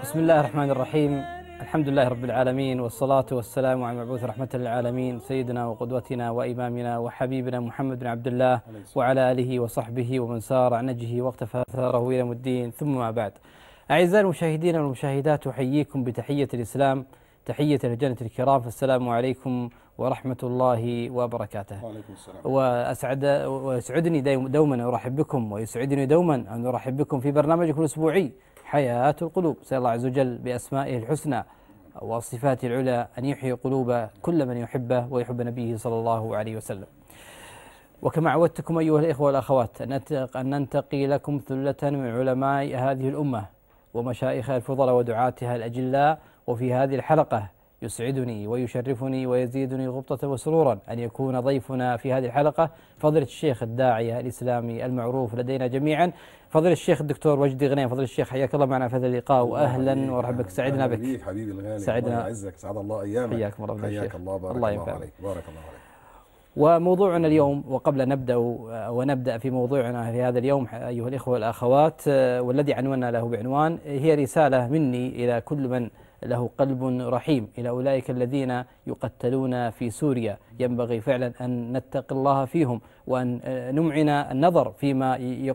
بسم الله الرحمن الرحيم. الحمد لله رب العالمين، والصلاة والسلام على المبعوث رحمة للعالمين سيدنا وقدوتنا وإمامنا وحبيبنا محمد بن عبد الله وعلى آله وصحبه ومن سار عن نهجه واقتفى أثاره إلى يوم الدين، ثم ما بعد. أعزائي المشاهدين والمشاهدات، أحييكم بتحية الإسلام، تحية الجنة الكرام، فالسلام عليكم ورحمة الله وبركاته. وعليكم السلام. ويسعدني دوما أرحب بكم، ويسعدني دوما أن أرحب بكم في برنامجكم الأسبوعي حياة القلوب. سأل الله عز وجل بأسمائه الحسنى وصفاته العلى أن يحيي قلوب كل من يحبه ويحب نبيه صلى الله عليه وسلم. وكما عودتكم أيها الإخوة والأخوات أن ننتقي لكم ثلة من علماء هذه الأمة ومشايخها الفضلاء ودعاتها الأجلاء. وفي هذه الحلقة يسعدني ويشرفني ويزيدني غبطة وسرورا أن يكون ضيفنا في هذه الحلقة فضيلة الشيخ الداعية الإسلامي المعروف لدينا جميعا، فضيلة الشيخ الدكتور وجدي غنيم. فضيلة الشيخ، حياك الله معنا في هذا اللقاء، وأهلا ومرحبا بك، سعدنا بك. حبيبي الغالي، سعدنا، الله يعزك، سعد الله أيامك. حياكم الله، حياك الله، بارك الله عليك، بارك الله عليك. وموضوعنا اليوم، وقبل نبدأ في موضوعنا في هذا اليوم أيها الإخوة والأخوات، والذي عنونا له بعنوان هي رسالة مني إلى كل من له قلب رحيم، إلى أولئك الذين يقتلون في سوريا. ينبغي فعلا أن نتقي الله فيهم، وأن نمعن النظر فيما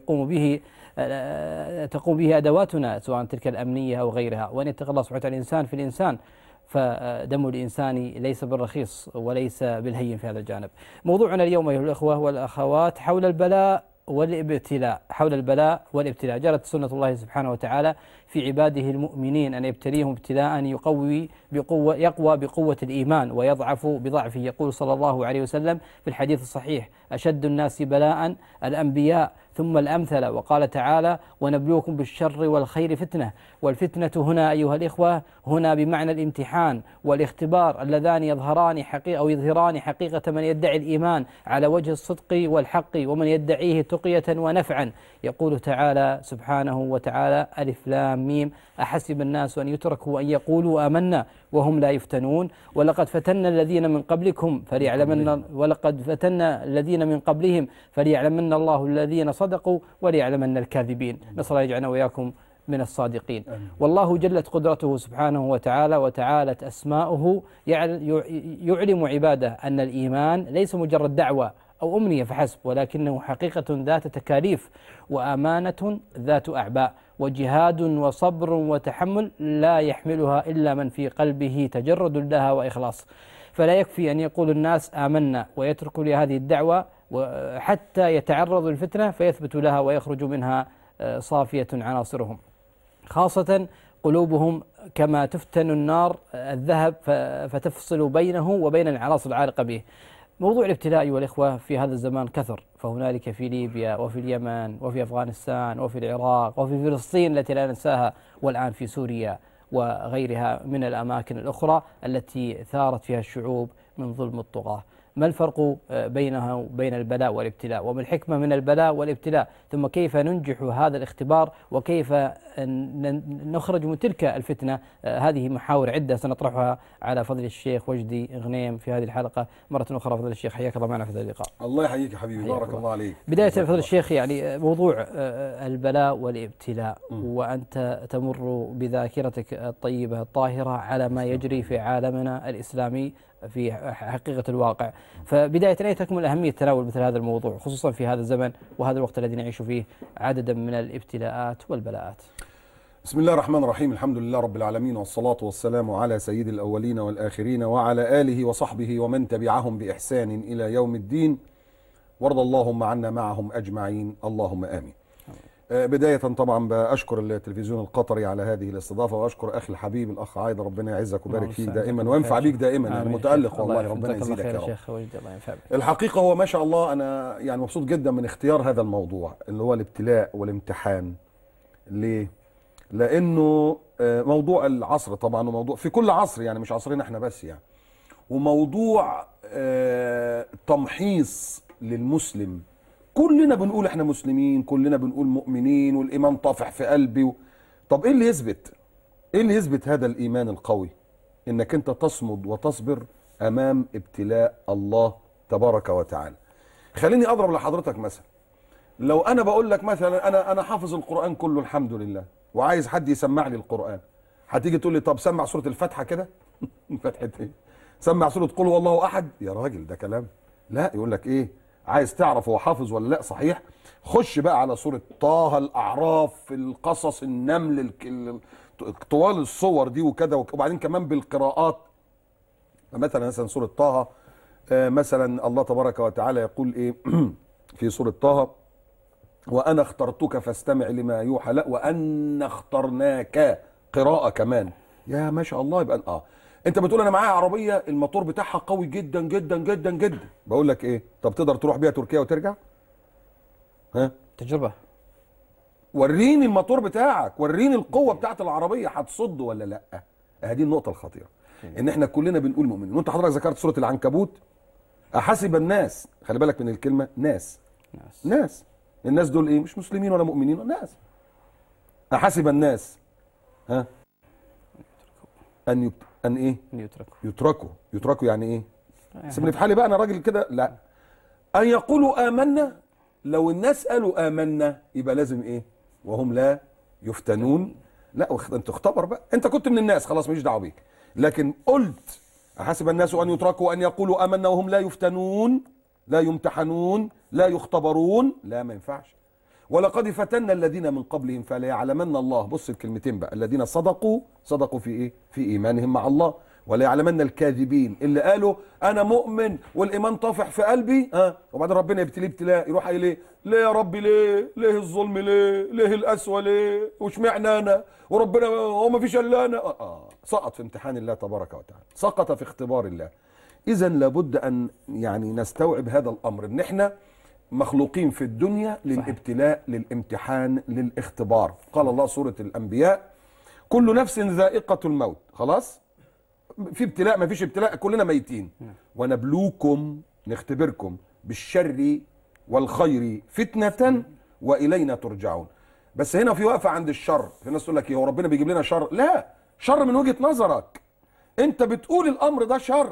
تقوم به أدواتنا، سواء تلك الأمنية أو غيرها، وأن يتقي الله سبحانه وتعالى الإنسان في الإنسان، فدم الإنسان ليس بالرخيص وليس بالهين في هذا الجانب. موضوعنا اليوم أيها الأخوة والأخوات حول البلاء والابتلاء. حول البلاء والابتلاء، جرت سنة الله سبحانه وتعالى في عباده المؤمنين أن يبتليهم ابتلاء يقوى بقوة الإيمان ويضعف بضعفه. يقول صلى الله عليه وسلم في الحديث الصحيح: أشد الناس بلاء الأنبياء ثم الأمثل. وقال تعالى: ونبلوكم بالشر والخير فتنة. والفتنة هنا أيها الإخوة هنا بمعنى الامتحان والاختبار، اللذان يظهران حقيقة من يدعي الإيمان على وجه الصدق والحق، ومن يدعيه تقية ونفعا. يقول تعالى سبحانه وتعالى: ألف لام ميم، أحسب الناس أن يتركوا أن يقولوا آمنا وهم لا يفتنون، ولقد فتنا الذين من قبلهم فليعلمن الله الذين صدقوا وليعلمن الكاذبين. نسأل الله يجعلنا وإياكم من الصادقين. والله جلت قدرته سبحانه وتعالى وتعالت أسماؤه يعلم عباده أن الإيمان ليس مجرد دعوة أو أمنية فحسب، ولكنه حقيقة ذات تكاليف، وأمانة ذات أعباء، وجهاد وصبر وتحمل لا يحملها إلا من في قلبه تجرد لها وإخلاص. فلا يكفي أن يقول الناس آمنا ويتركوا لهذه الدعوة حتى يتعرضوا للفتنة فيثبتوا لها ويخرج منها صافية عناصرهم، خاصة قلوبهم كما تفتن النار الذهب فتفصل بينه وبين العناصر العالقة به. موضوع الابتلاء أيها الإخوة في هذا الزمان كثر، فهنالك في ليبيا وفي اليمن وفي أفغانستان وفي العراق وفي فلسطين التي لا ننساها، والآن في سوريا وغيرها من الأماكن الأخرى التي ثارت فيها الشعوب من ظلم الطغاة. ما الفرق بينها وبين البلاء والابتلاء؟ وما الحكمة من البلاء والابتلاء؟ ثم كيف ننجح هذا الاختبار؟ وكيف نخرج من تلك الفتنة؟ هذه محاور عدة سنطرحها على فضل الشيخ وجدي غنيم في هذه الحلقة. مرة أخرى فضل الشيخ، حياك الله معنا في هذا اللقاء. الله يحييك يا حبيبي، بارك الله عليك. بداية فضل الشيخ، يعني موضوع البلاء والابتلاء، وأنت تمر بذاكرتك الطيبة الطاهرة على ما يجري في عالمنا الإسلامي في حقيقة الواقع، فبداية أين تكمن أهمية تناول مثل هذا الموضوع، خصوصا في هذا الزمن وهذا الوقت الذي نعيش فيه عددا من الابتلاءات والبلاءات؟ بسم الله الرحمن الرحيم، الحمد لله رب العالمين، والصلاة والسلام على سيد الأولين والآخرين وعلى آله وصحبه ومن تبعهم بإحسان إلى يوم الدين، وارض اللهم عنا معهم أجمعين، اللهم آمين. بداية طبعا بأشكر التلفزيون القطري على هذه الاستضافة، وأشكر أخي الحبيب الأخ عايض، ربنا يعزك ويبارك فيك دائما وينفع بيك دائما، يعني متألق والله، ربنا يزيدك يا رب. الحقيقة هو ما شاء الله أنا يعني مبسوط جدا من اختيار هذا الموضوع اللي هو الابتلاء والامتحان. ليه؟ لأنه موضوع العصر طبعا، وموضوع في كل عصر، يعني مش عصرنا احنا بس يعني، وموضوع تمحيص للمسلم. كلنا بنقول احنا مسلمين، كلنا بنقول مؤمنين، والإيمان طافح في قلبي. طب ايه اللي يثبت؟ ايه اللي يثبت هذا الإيمان القوي؟ انك انت تصمد وتصبر امام ابتلاء الله تبارك وتعالى. خليني اضرب لحضرتك مثلا. لو انا بقول لك مثلا انا حافظ القرآن كله الحمد لله، وعايز حد يسمع لي القرآن، هتيجي تقول لي طب سمع سوره الفاتحه كده. فتحه ايه؟ سمع سوره قل هو الله احد. يا راجل ده كلام. لا، يقول لك ايه، عايز تعرف هو حافظ ولا لا صحيح، خش بقى على سوره طه، الاعراف، القصص، النمل، طوال الصور دي وكده، وبعدين كمان بالقراءات. مثلا سوره طه، مثلا الله تبارك وتعالى يقول ايه في سوره طه: وانا اخترتك فاستمع لما يوحى. لا، وانا اخترناك، قراءه كمان. يا ما شاء الله. يبقى انت بتقول انا معايا عربيه الموتور بتاعها قوي جدا جدا جدا جدا. بقول لك ايه، طب تقدر تروح بيها تركيا وترجع؟ ها، تجربه. وريني الموتور بتاعك، وريني القوه بتاعت العربيه، هتصد ولا لا؟ هذه النقطه الخطيره، ان احنا كلنا بنقول مؤمنين. وانت حضرتك ذكرت سوره العنكبوت: احسب الناس، خلي بالك من الكلمه ناس. الناس دول ايه؟ مش مسلمين ولا مؤمنين، ناس. احسب الناس ها ان ايه؟ يتركوا يعني ايه؟ سيبني في حالي بقى، انا راجل كده. لا، ان يقولوا امنا. لو الناس قالوا امنا يبقى لازم ايه؟ وهم لا يفتنون. لا، انت اختبر بقى، انت كنت من الناس خلاص، ماليش دعوه بيك. لكن قلت احسب الناس ان يتركوا ان يقولوا امنا وهم لا يفتنون، لا يمتحنون، لا يختبرون. لا، ما ينفعش. ولقد فتنا الذين من قبلهم فليعلمن الله. بص الكلمتين بقى: الذين صدقوا في ايه؟ في ايمانهم مع الله. وليعلمن الكاذبين، اللي قالوا انا مؤمن والايمان طافح في قلبي، وبعدين ربنا يبتليه ابتلاء، يروح قايل ايه؟ ليه يا ربي؟ ليه الظلم؟ ليه القسوه؟ ليه؟ واشمعنى انا؟ وربنا هو ما فيش الا انا؟ سقط في امتحان الله تبارك وتعالى، سقط في اختبار الله. اذا لابد ان يعني نستوعب هذا الامر، ان احنا مخلوقين في الدنيا للابتلاء، للامتحان، للاختبار. قال الله سورة الأنبياء: كل نفس ذائقة الموت. خلاص، في ابتلاء ما فيش ابتلاء، كلنا ميتين. ونبلوكم، نختبركم، بالشر والخير فتنة وإلينا ترجعون. بس هنا في وقفة عند الشر. في ناس تقول لك هو ربنا بيجيب لنا شر؟ لا، شر من وجهة نظرك انت، بتقول الأمر ده شر.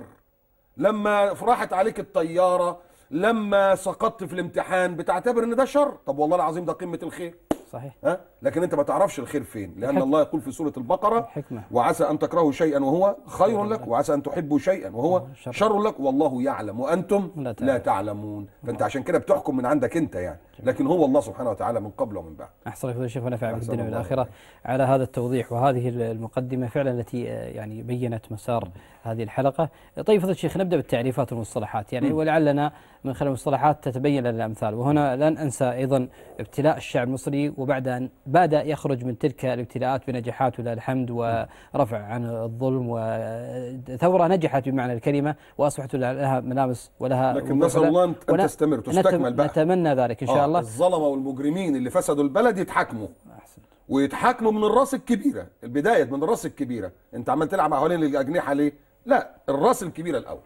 لما راحت عليك الطيارة، لما سقطت في الامتحان، بتعتبر ان ده شر. طب والله العظيم ده قمة الخير. صحيح. لكن انت ما تعرفش الخير فين، لان الله يقول في سورة البقرة: الحكمة. وعسى ان تكرهوا شيئا وهو خير لك، وعسى ان تحبوا شيئا وهو شر لك، والله يعلم وانتم لا تعلمون. فانت عشان كده بتحكم من عندك انت يعني، لكن هو الله سبحانه وتعالى من قبل ومن بعد. احسن لك الشيخ ونفع في الدنيا والاخره على هذا التوضيح وهذه المقدمه فعلا التي يعني بينت مسار هذه الحلقه. طيب فضيلة الشيخ، نبدا بالتعريفات والمصطلحات يعني، ولعلنا من خلال المصطلحات تتبين لنا الامثال. وهنا لن انسى ايضا ابتلاء الشعب المصري، وبعد ان بدا يخرج من تلك الابتلاءات بنجاحات ولله الحمد، ورفع عن الظلم، وثوره نجحت بمعنى الكلمه، واصبحت لها ملامس ولها، لكن نسال الله ان تستمر تستكمل بقى. نتمنى ذلك ان شاء الله. الظلمه والمجرمين اللي فسدوا البلد يتحاكموا، ويتحاكموا من الراس الكبيره. البدايه من الراس الكبيره. انت عمال تلعب حوالين الاجنحه ليه؟ لا، الراس الكبيره الاول.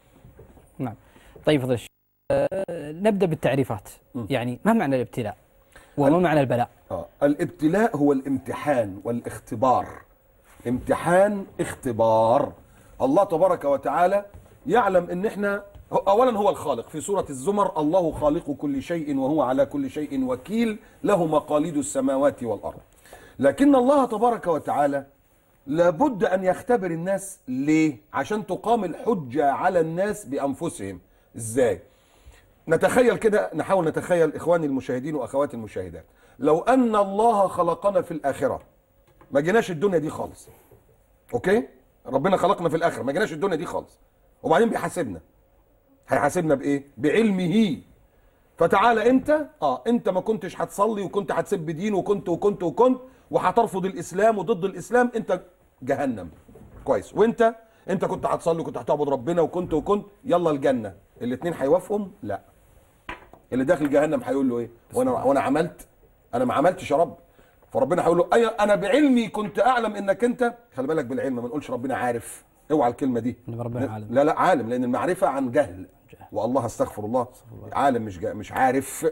نعم. طيب فضل الشيخ، نبدا بالتعريفات. يعني ما معنى الابتلاء وما معنى البلاء؟ الابتلاء هو الامتحان والاختبار. امتحان، اختبار. الله تبارك وتعالى يعلم ان احنا اولا هو الخالق. في سورة الزمر: الله خالق كل شيء وهو على كل شيء وكيل، له مقاليد السماوات والارض. لكن الله تبارك وتعالى لابد ان يختبر الناس. ليه؟ عشان تقام الحجة على الناس بانفسهم. ازاي؟ نتخيل كده، نحاول نتخيل اخواني المشاهدين واخواتي المشاهدات، لو ان الله خلقنا في الاخرة، ما جيناش الدنيا دي خالص. اوكي؟ ربنا خلقنا في الاخرة، ما جيناش الدنيا دي خالص، وبعدين بيحاسبنا. هيحاسبنا بايه؟ بعلمه. فتعالى انت ما كنتش هتصلي، وكنت هتسب دين، وكنت وهترفض الاسلام وضد الاسلام، انت جهنم. كويس. وانت كنت هتصلي وكنت هتعبد ربنا وكنت يلا الجنه. الاثنين هيوافقهم؟ لا. اللي داخل جهنم هيقول له ايه؟ وانا عملت؟ انا ما عملتش يا رب. فربنا هيقول له انا بعلمي كنت اعلم انك انت. خلي بالك بالعلم، ما نقولش ربنا عارف. اوعى الكلمه دي. ربنا عالم. لا عالم، لان المعرفه عن جهل. والله استغفر الله. عالم مش عارف.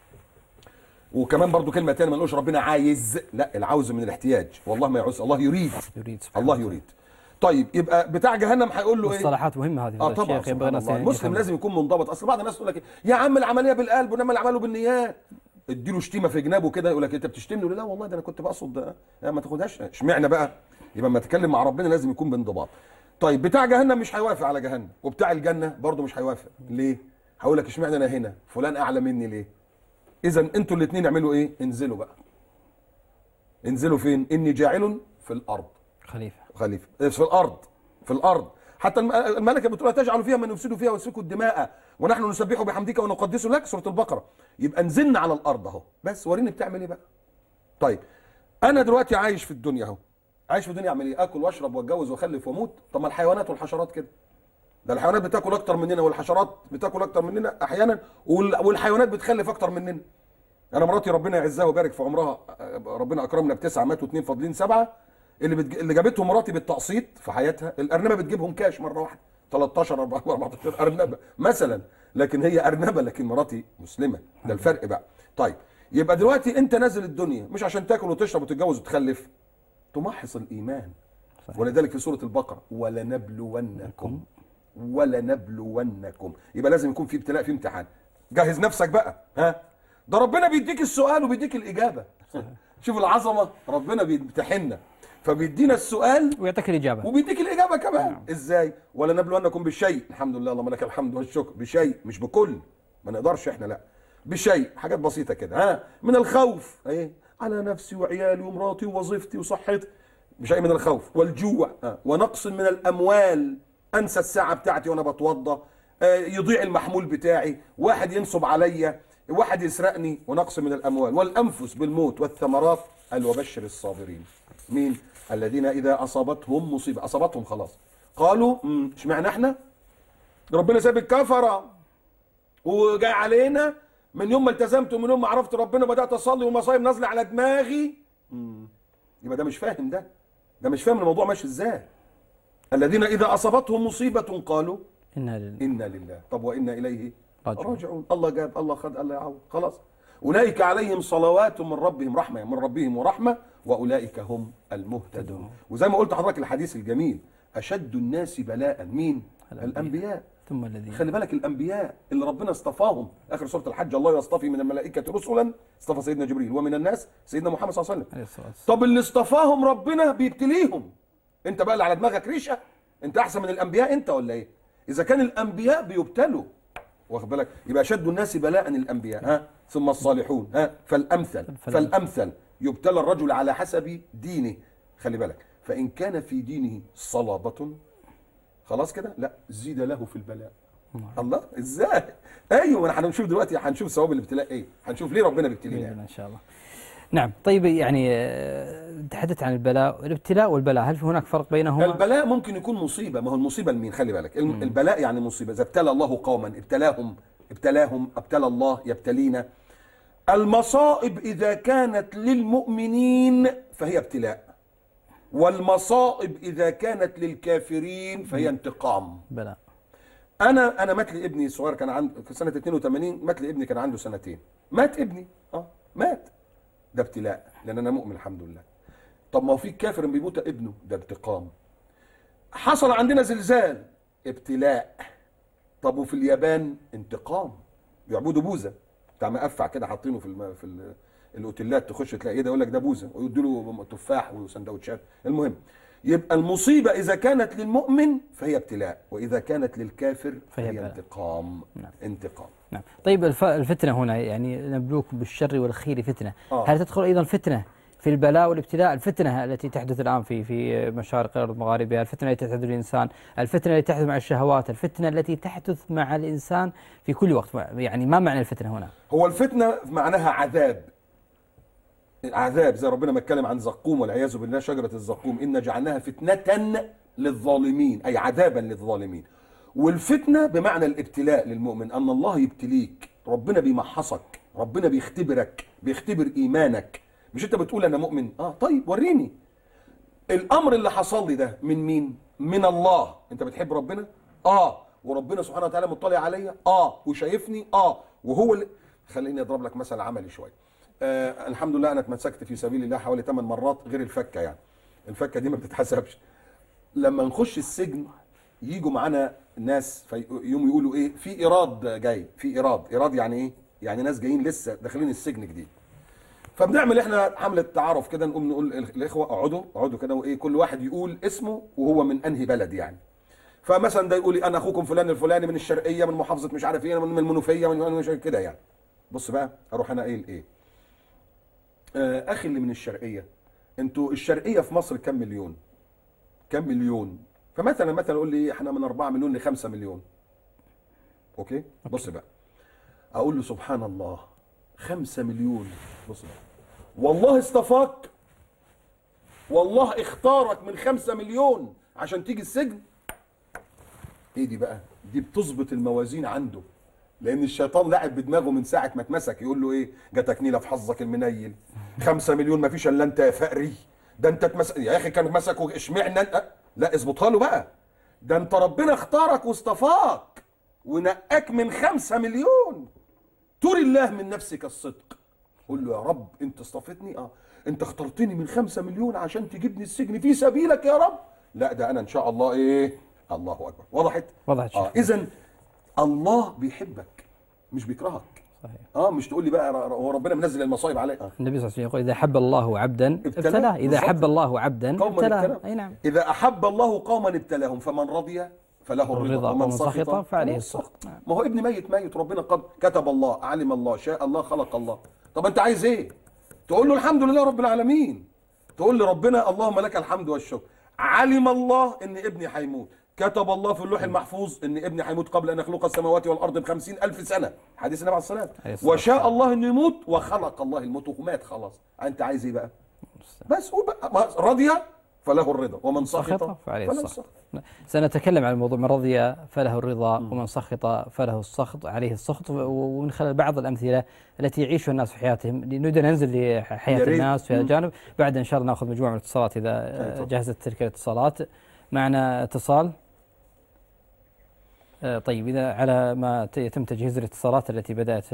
وكمان برضو كلمه ثانيه، ما نقولش ربنا عايز. لا، العوز من الاحتياج، والله ما يعوز، الله يريد. الله يريد. طيب يبقى بتاع جهنم هيقول له ايه؟ مصطلحات مهمه هذه. طبعا. المسلم لازم يكون منضبط. اصل بعض الناس تقول لك يا عم العمليه بالقلب وانما العمل بالنيات. اديله شتيمه في جنابه كده، يقول لك انت بتشتمني؟ لا والله ده انا كنت بقصد. ما تاخدهاش. اشمعنى بقى؟ يبقى لما اتكلم مع ربنا لازم يكون بانضباط. طيب بتاع جهنم مش هيوافق على جهنم، وبتاع الجنه برضه مش هيوافق. ليه؟ هقول لك اشمعنى انا هنا فلان اعلى مني ليه؟ اذا انتوا الاثنين اعملوا ايه؟ انزلوا بقى. انزلوا فين؟ اني جاعل في الارض خليفه في الارض. في الارض. حتى الملكه بتقول تجعل فيها من يفسد فيها ويسفك الدماء ونحن نسبح بحمدك ونقدس لك، سوره البقره. يبقى نزلنا على الارض اهو، بس وريني بتعمل ايه بقى. طيب انا دلوقتي عايش في الدنيا اهو، عايش في الدنيا اعمل ايه؟ اكل واشرب واتجوز واخلف واموت. طب ما الحيوانات والحشرات كده، ده الحيوانات بتاكل اكتر مننا والحشرات بتاكل اكتر مننا احيانا، والحيوانات بتخلف اكتر مننا. انا مراتي ربنا يعزها ويبارك في عمرها، ربنا اكرمنا ب9 ماتوا 2 فاضلين 7. اللي جابتهم مراتي بالتقسيط في حياتها، الارنبه بتجيبهم كاش مره واحده 13 14 ارنبه مثلا، لكن هي ارنبه لكن مراتي مسلمه، ده الفرق بقى. طيب يبقى دلوقتي انت نازل الدنيا مش عشان تاكل وتشرب وتتجوز وتخلف، تمحص الايمان. صحيح. ولذلك في سوره البقره ولنبلونكم يبقى لازم يكون في ابتلاء، في امتحان. جهز نفسك بقى. ها ده ربنا بيديك السؤال وبيديك الاجابه. شوف العظمه، ربنا بيمتحننا فبيدينا السؤال ويعطيك الاجابه وبيديك الاجابه كمان. ازاي؟ ولنبلونكم بالشيء، الحمد لله اللهم لك الحمد والشكر، بشيء مش بكل، ما نقدرش احنا، لا بشيء، حاجات بسيطه كده. ها من الخوف ايه على نفسي وعيالي ومراتي ووظيفتي وصحتي، بشيء من الخوف والجوع، ونقص من الاموال، انسى الساعه بتاعتي وانا بتوضى، يضيع المحمول بتاعي، واحد ينصب عليا، واحد يسرقني، ونقص من الاموال والانفس بالموت والثمرات. قال وبشر الصابرين. مين؟ الذين اذا اصابتهم مصيبه، اصابتهم خلاص، قالوا اشمعنى احنا؟ ربنا ساب الكفره وجاي علينا من يوم ما التزمت ومن يوم ما عرفت ربنا بدات اصلي والمصايب نازله على دماغي. يبقى ده مش فاهم، ده مش فاهم الموضوع ماشي ازاي. الذين اذا اصابتهم مصيبه قالوا انا لله طب وانا اليه راجعون. الله جاب، الله خد، الله يعوض، خلاص. اولئك عليهم صلوات من ربهم رحمه، من ربهم ورحمه واولئك هم المهتدون. وزي ما قلت لحضرتك الحديث الجميل، اشد الناس بلاء مين؟ الانبياء. ثم الذين، خلي بالك الانبياء اللي ربنا اصطفاهم، اخر سوره الحج الله يصطفي من الملائكه رسلا، اصطفى سيدنا جبريل، ومن الناس سيدنا محمد صلى الله عليه وسلم. طب اللي اصطفاهم ربنا بيبتليهم، انت بقى اللي على دماغك ريشه، انت احسن من الانبياء انت ولا ايه؟ اذا كان الانبياء بيبتلوا، واخد بالك، يبقى اشد الناس بلاء الانبياء، ثم الصالحون، فالامثل يبتلى الرجل على حسب دينه. خلي بالك، فان كان في دينه صلابه خلاص كده، لا زيد له في البلاء. الله ازاي؟ ايوه، ما احنا هنشوف دلوقتي، هنشوف ثواب الابتلاء ايه، هنشوف ليه ربنا بيبتلينا ان شاء الله. نعم. طيب يعني تحدثت عن البلاء، الابتلاء والبلاء، هل في هناك فرق بينهما؟ البلاء ممكن يكون مصيبه، ما هو المصيبه لمين؟ خلي بالك، البلاء يعني مصيبه. اذا ابتلى الله قوما ابتلى الله يبتلينا. المصائب اذا كانت للمؤمنين فهي ابتلاء، والمصائب اذا كانت للكافرين فهي انتقام. بلاء. انا مات لي ابني الصغير، كان عنده سنه 82، مات لي ابني كان عنده 2 سنين، مات ابني مات، ده ابتلاء لان انا مؤمن الحمد لله. طب ما هو في كافر بيموت ابنه، ده انتقام. حصل عندنا زلزال، ابتلاء. طب وفي اليابان انتقام، بيعبدوا بوذا بتاع مقفع كده حاطينه في الاوتيلات، تخش تلاقي ايه ده، يقول لك ده بوذا، ويدوا له تفاح وسندوتشات. المهم، يبقى المصيبه اذا كانت للمؤمن فهي ابتلاء، واذا كانت للكافر فهي انتقام. نعم. انتقام. نعم. طيب الفتنه هنا، يعني نبلوكم بالشر والخير فتنه، هل تدخل ايضا فتنه في البلاء والابتلاء؟ الفتنه التي تحدث الان في مشارق الارض ومغاربها، الفتنه التي تحدث للانسان، الفتنه التي تحدث مع الشهوات، الفتنه التي تحدث مع الانسان في كل وقت، يعني ما معنى الفتنه هنا؟ هو الفتنه معناها عذاب، زي ربنا ما اتكلم عن زقوم والعياذ بالله، شجره الزقوم ان جعلناها فتنه للظالمين، اي عذابا للظالمين. والفتنه بمعنى الابتلاء للمؤمن، ان الله يبتليك، ربنا بيمحصك، ربنا بيختبرك، بيختبر ايمانك. مش انت بتقول انا مؤمن؟ طيب وريني الامر اللي حصل لي ده من مين؟ من الله. انت بتحب ربنا؟ وربنا سبحانه وتعالى مطلع عليا، وشايفني، وهو اللي... خليني اضرب لك مثل عملي شويه. الحمد لله انا اتمسكت في سبيل الله حوالي 8 مرات، غير الفكه، يعني الفكه دي ما بتتحسبش. لما نخش السجن يجوا معانا ناس يوم يقولوا ايه، في ايراد جاي، في ايراد يعني ايه؟ يعني ناس جايين لسه داخلين السجن جديد، فبنعمل احنا حمله تعارف كده، نقوم نقول الاخوه اقعدوا كده، وايه كل واحد يقول اسمه وهو من انهي بلد يعني. فمثلا ده يقول لي انا اخوكم فلان الفلاني من الشرقيه، من محافظه مش عارف ايه، من المنوفيه، من مش كده يعني. بص بقى اروح انا قايل ايه، اخي اللي من الشرقيه، انتوا الشرقيه في مصر كم مليون؟ كم مليون؟ فمثلا اقول لي احنا من 4 مليون ل 5 مليون. اوكي؟ بص بقى اقول له سبحان الله 5 مليون. بص بقى والله اصطفاك، والله اختارك من 5 مليون عشان تيجي السجن. ايه دي بقى؟ دي بتظبط الموازين عنده، لان الشيطان لعب بدماغه من ساعه ما اتمسك. يقول له ايه؟ جاتك نيله في حظك المنيل، 5 مليون ما فيش الا انت يا فقري، ده انت اتمسك يا اخي، كانوا مسكوا اشمعنى انت؟ لا اظبطها له بقى، ده انت ربنا اختارك واصطفاك ونقاك من 5 مليون. تري الله من نفسك الصدق، قول له يا رب انت اصطفتني، انت اخترتني من 5 مليون عشان تجيبني السجن في سبيلك يا رب. لا ده انا ان شاء الله ايه، الله اكبر. وضحت اذا الله بيحبك مش بيكرهك. صحيح. مش تقول لي بقى هو ربنا منزل المصايب عليك. النبي صلى الله عليه وسلم يقول اذا احب الله عبدا ابتلاه، اذا احب الله عبدا ابتلاه. اي نعم. اذا احب الله قوما ابتلاهم فمن رضي فله الرضا ومن سخط فعليه السخط. ما هو ابني ميت ربنا قد كتب الله، علم الله، شاء الله، خلق الله. طب انت عايز ايه؟ تقول له الحمد لله رب العالمين، تقول لربنا اللهم لك الحمد والشكر. علم الله ان ابني هيموت، كتب الله في اللوح المحفوظ ان ابني هيموت قبل ان يخلق السماوات والارض ب50,000 سنه، حديث النبي عليه الصلاه والسلام. وشاء الله انه يموت وخلق الله الموت ومات خلاص. انت عايز ايه بقى؟ بس قول بقى رضي فله الرضا ومن سخط فعليه السخط. سنتكلم عن الموضوع، من رضي فله الرضا ومن سخط فله السخط، عليه السخط، ومن خلال بعض الامثله التي يعيشها الناس في حياتهم. نريد ان ننزل لحياه الناس في هذا الجانب. بعد ان شاء الله ناخذ مجموعه من الاتصالات اذا جهزت تلك الاتصالات. معنا اتصال. طيب إذا على ما يتم تجهيز الاتصالات التي بدأت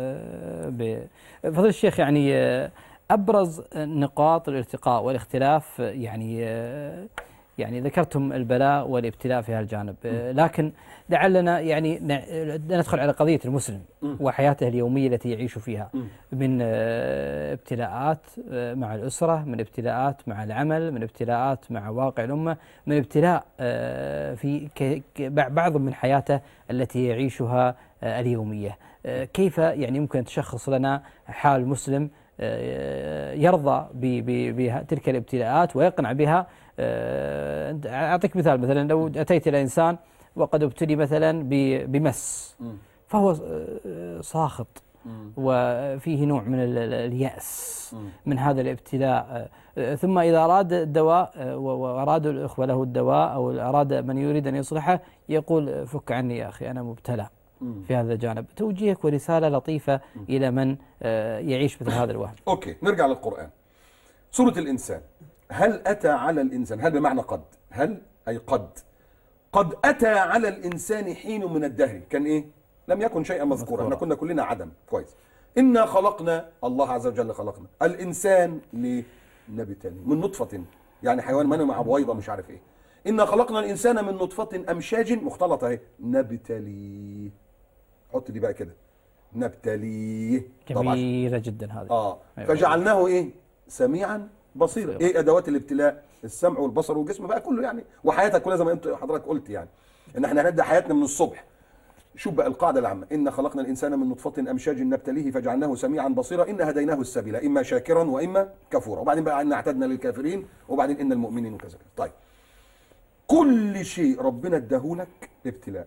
بفضل الشيخ، يعني أبرز نقاط الارتقاء والاختلاف، يعني ذكرتم البلاء والابتلاء في هذا الجانب، لكن لعلنا يعني ندخل على قضية المسلم وحياته اليومية التي يعيش فيها، من ابتلاءات مع الأسرة، من ابتلاءات مع العمل، من ابتلاءات مع واقع الأمة، من ابتلاء في بعض من حياته التي يعيشها اليومية. كيف يعني ممكن تشخص لنا حال مسلم يرضى بتلك الابتلاءات ويقنع بها؟ أعطيك مثال، مثلا لو أتيت إلى إنسان وقد ابتلي مثلا بمس، فهو ساخط وفيه نوع من اليأس من هذا الابتلاء، ثم إذا أراد الدواء وأراد الإخوة له الدواء أو أراد من يريد أن يصلحه يقول فك عني يا أخي أنا مبتلى في هذا الجانب. توجيهك ورسالة لطيفة إلى من يعيش مثل هذا الوهم. أوكي، نرجع للقرآن. سورة الإنسان، هل أتى على الإنسان، هل بمعنى قد، هل أي قد أتى على الإنسان حين من الدهر كان إيه؟ لم يكن شيئا مذكورا، احنا كنا كلنا عدم. كويس. إنا خلقنا، الله عز وجل خلقنا الإنسان لنبتليه من نطفة، يعني حيوان منوي مع بويضة مش عارف إيه. إنا خلقنا الإنسان من نطفة أمشاج مختلطة أهي، نبتليه. حط دي بقى كده، نبتليه. جميلة جدا هذه. فجعلناه إيه؟ سميعا بصيرا. إيه أدوات الابتلاء؟ السمع والبصر والجسم بقى كله يعني، وحياتك كلها زي ما أنت حضرتك قلت يعني، إن احنا هنبدأ حياتنا من الصبح. شوف بقى القاعدة العامة، إن خلقنا الإنسان من نطفة أمشاج نبتليه فجعلناه سميعا بصيرا إن هديناه السبيل إما شاكرا وإما كفورا، وبعدين بقى إن اعتدنا للكافرين، وبعدين إن المؤمنين وكذا. طيب، كل شيء ربنا اداهولك ابتلاء،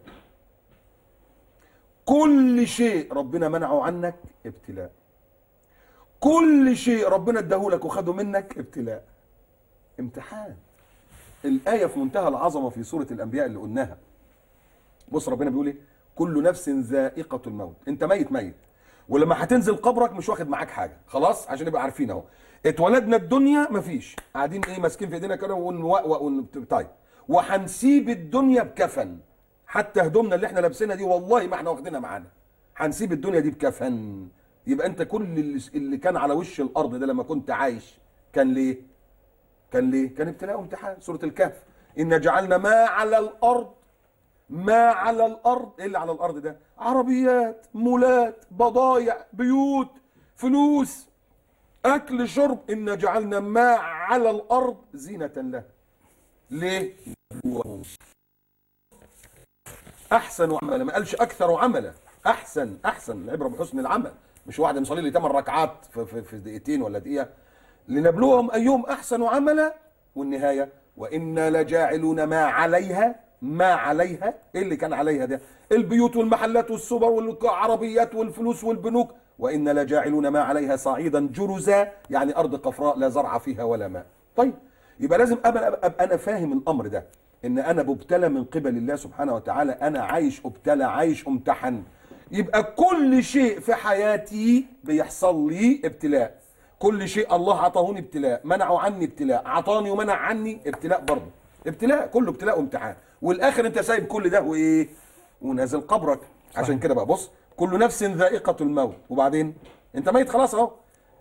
كل شيء ربنا منعه عنك ابتلاء، كل شيء ربنا اداهولك وخده منك ابتلاء، امتحان. الآية في منتهى العظمة في سورة الأنبياء اللي قلناها. بص ربنا بيقول ايه؟ كل نفس ذائقة الموت. انت ميت، ولما هتنزل قبرك مش واخد معاك حاجة، خلاص عشان نبقى عارفين اهو. اتولدنا الدنيا مفيش، قاعدين ايه ماسكين في ايدينا كده ونوقوق طيب، وهنسيب الدنيا بكفن، حتى هدومنا اللي احنا لابسينها دي والله ما احنا واخدينها معانا، هنسيب الدنيا دي بكفن. يبقى انت كل اللي كان على وش الارض ده لما كنت عايش كان ليه؟ كان ابتلاء وامتحان. سورة الكهف، إن جعلنا ما على الأرض، إيه اللي على الأرض ده؟ عربيات، مولات، بضايع، بيوت، فلوس، اكل شرب، ان جعلنا ما على الارض زينة له. ليه؟ احسن عملا، ما قالش اكثر عملا، احسن العبره بحسن العمل، مش واحد مصلي لي 8 ركعات في دقيقتين ولا دقيقه. لنبلوهم ايهم احسن عملا، والنهايه وانا لجاعلون ما عليها ايه اللي كان عليها ده؟ البيوت والمحلات والسوبر والعربيات والفلوس والبنوك. وانا لجاعلون ما عليها صعيدا جرزا، يعني ارض قفراء لا زرع فيها ولا ماء. طيب يبقى لازم ابقى انا فاهم الامر ده، ان انا مبتلى من قبل الله سبحانه وتعالى، انا عايش ابتلى، عايش امتحن. يبقى كل شيء في حياتي بيحصل لي ابتلاء، كل شيء الله عطاهوني ابتلاء، منعه عني ابتلاء، عطاني ومنع عني ابتلاء برضه، ابتلاء، كله ابتلاء وامتحان. والاخر انت سايب كل ده وايه؟ ونازل قبرك. عشان كده بقى بص، كل نفس ذائقة الموت، وبعدين انت ميت خلاص اهو.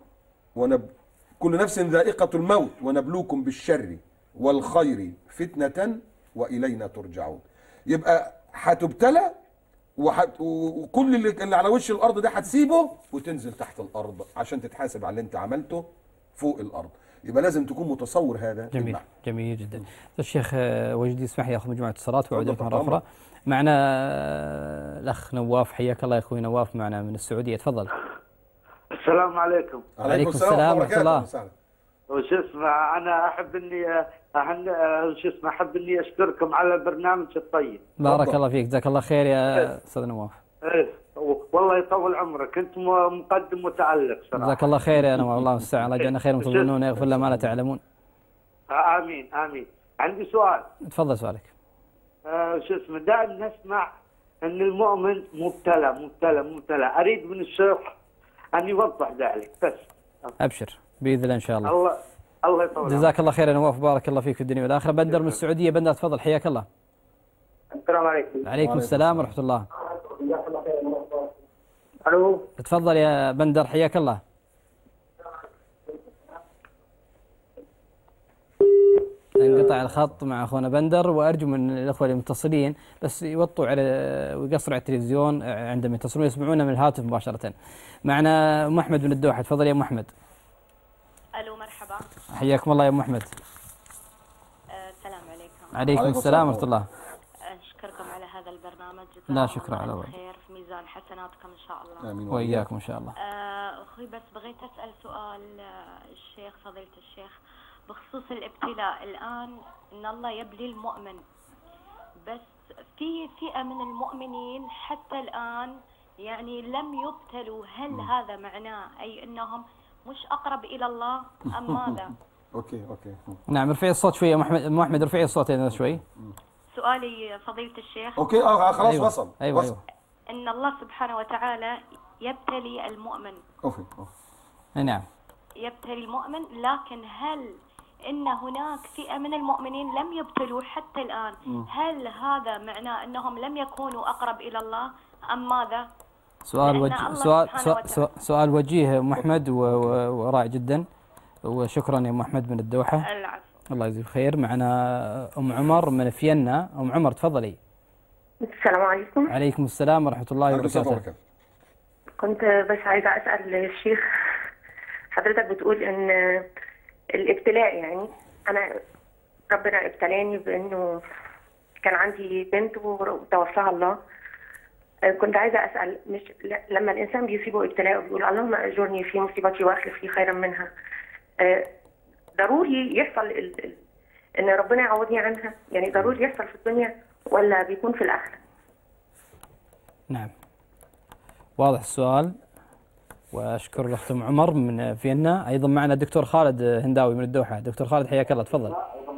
كل نفس ذائقة الموت ونبلوكم بالشر والخير فتنة وإلينا ترجعون. يبقى هتبتلى وكل اللي على وش الأرض ده هتسيبه وتنزل تحت الأرض عشان تتحاسب على اللي انت عملته فوق الأرض. يبقى لازم تكون متصور هذا. جميل المعنى. جميل جدا. الشيخ وجدي اسمح لي اخذ مجموعة اتصالات واعود لك مرة أخرى. معنا الأخ نواف، حياك الله يا أخوي نواف معنا من السعودية، تفضل. السلام عليكم. وعليكم السلام ورحمة الله. وش اسمه، انا احب اني اشكركم على البرنامج الطيب. بارك الله فيك، جزاك الله خير يا استاذ نواف. والله يطول عمرك، انت مقدم متعلق صراحه. جزاك الله خير يا نواف، الله المستعان، الله يجعلنا خير وتظنون يغفر لنا ما لا تعلمون. امين امين. عندي سؤال. تفضل سؤالك. شو اسمه، دائما نسمع ان المؤمن مبتلى، اريد من الشيخ ان يوضح ذلك بس. ابشر باذن الله ان شاء الله. الله يطول. جزاك الله خير يا نواف، بارك الله فيك في الدنيا والاخره. بندر من السعوديه، بندر تفضل، حياك الله. السلام عليكم. وعليكم السلام ورحمه الله. الو. تفضل يا بندر، حياك الله. انقطع الخط مع اخونا بندر، وارجو من الاخوه المتصلين بس يوطوا على ويقصروا على التلفزيون عندما يتصلون، يسمعونا من الهاتف مباشره. معنا ام احمد من الدوحه، تفضل يا ام احمد. الو مرحبا. حياكم الله يا ام احمد. السلام عليكم. عليكم السلام ورحمه الله. اشكركم على هذا البرنامج. لا شكرا على واجب. خير في ميزان حسناتكم ان شاء الله. امين واياكم ان شاء الله. اخوي بس بغيت اسال سؤال الشيخ، فضيله الشيخ، بخصوص الابتلاء. الان ان الله يبلي المؤمن، بس في فئه من المؤمنين حتى الان يعني لم يبتلوا، هل هذا معناه اي انهم مش اقرب الى الله ام ماذا؟ اوكي نعم، ارفعي الصوت شويه ام احمد، ارفعي الصوت هنا شوي. سؤالي فضيلة الشيخ. اوكي خلاص. أيوة. وصل. أيوة. ان الله سبحانه وتعالى يبتلي المؤمن. اوكي. نعم. يبتلي المؤمن، لكن هل ان هناك فئة من المؤمنين لم يبتلوا حتى الان، هل هذا معناه انهم لم يكونوا اقرب الى الله ام ماذا؟ سؤال وجيه ام احمد ورائع جدا، وشكرا يا ام احمد من الدوحة. العفو. الله يجزيك خير. معنا ام عمر من فيينا. ام عمر تفضلي. السلام عليكم. عليكم السلام ورحمة الله وبركاته. كنت بس عايزة أسأل الشيخ، حضرتك بتقول إن الابتلاء، يعني أنا ربنا ابتلاني بإنه كان عندي بنت وتوفاها الله. كنت عايزة أسأل، مش لما الإنسان بيصيبه ابتلاء وبيقول اللهم أجرني في مصيبتي وأخلف لي خيرا منها، ضروري يحصل إن ربنا يعوضني عنها؟ يعني ضروري يحصل في الدنيا ولا بيكون في الآخرة؟ نعم، واضح السؤال، واشكر الاخت ام عمر من فيينا. ايضا معنا الدكتور خالد هنداوي من الدوحه. دكتور خالد حياك الله، تفضل.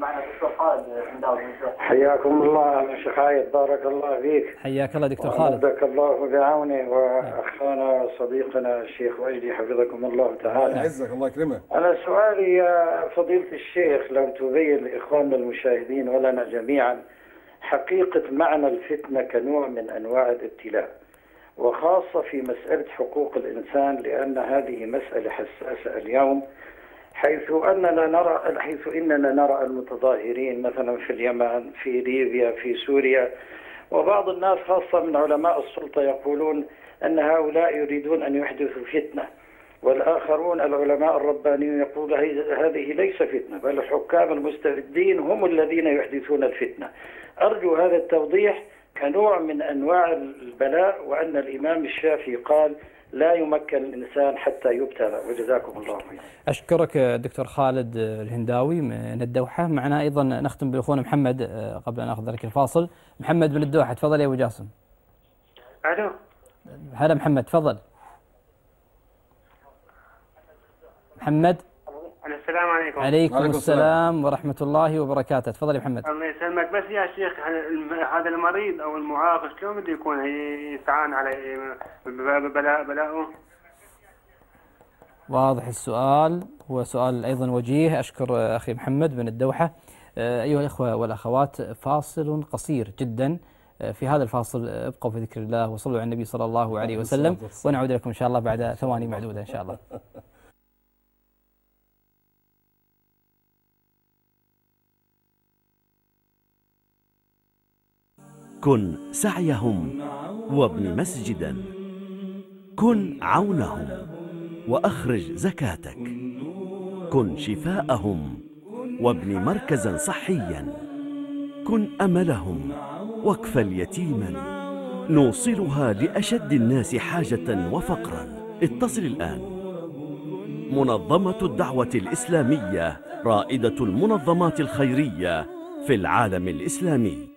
حياكم الله شيخ عايد، بارك الله فيك. حياك الله دكتور خالد. بارك الله بعونه، واخانا وصديقنا الشيخ وجدي حفظكم الله تعالى. يعزك الله يكرمك. انا سؤالي يا فضيلة الشيخ، لو تبين لاخواننا المشاهدين ولنا جميعا حقيقة معنى الفتنة كنوع من انواع الابتلاء، وخاصة في مسألة حقوق الإنسان، لأن هذه مسألة حساسة اليوم، حيث إننا نرى المتظاهرين مثلا في اليمن، في ليبيا، في سوريا، وبعض الناس خاصة من علماء السلطة يقولون أن هؤلاء يريدون أن يحدثوا فتنة. والآخرون العلماء الربانيون يقول هذه ليس فتنة، بل الحكام المستبدين هم الذين يحدثون الفتنة. أرجو هذا التوضيح كنوع من أنواع البلاء، وأن الإمام الشافعي قال لا يمكن الإنسان حتى يبتلى. وجزاكم الله خيرا. أشكرك دكتور خالد الهنداوي من الدوحة. معنا أيضا نختم بأخونا محمد قبل أن أخذ لك الفاصل. محمد من الدوحة، تفضل يا أبو جاسم. ألو. هلا محمد، تفضل. محمد. السلام عليكم. عليكم السلام ورحمة الله وبركاته. تفضل يا محمد. الله يسلمك. بس يا شيخ، هذا المريض أو المعاق شلون بده يكون يستعان عليه بلاؤه؟ واضح السؤال، هو سؤال أيضا وجيه. أشكر أخي محمد من الدوحة. أيها الإخوة والأخوات، فاصل قصير جدا. في هذا الفاصل ابقوا في ذكر الله وصلوا على النبي صلى الله عليه وسلم، ونعود لكم إن شاء الله بعد ثواني معدودة إن شاء الله. كن سعيهم وابن مسجدا، كن عونهم وأخرج زكاتك، كن شفاءهم وابن مركزا صحيا، كن أملهم واكفل يتيما، نوصلها لأشد الناس حاجة وفقرا. اتصل الآن. منظمة الدعوة الإسلامية رائدة المنظمات الخيرية في العالم الإسلامي.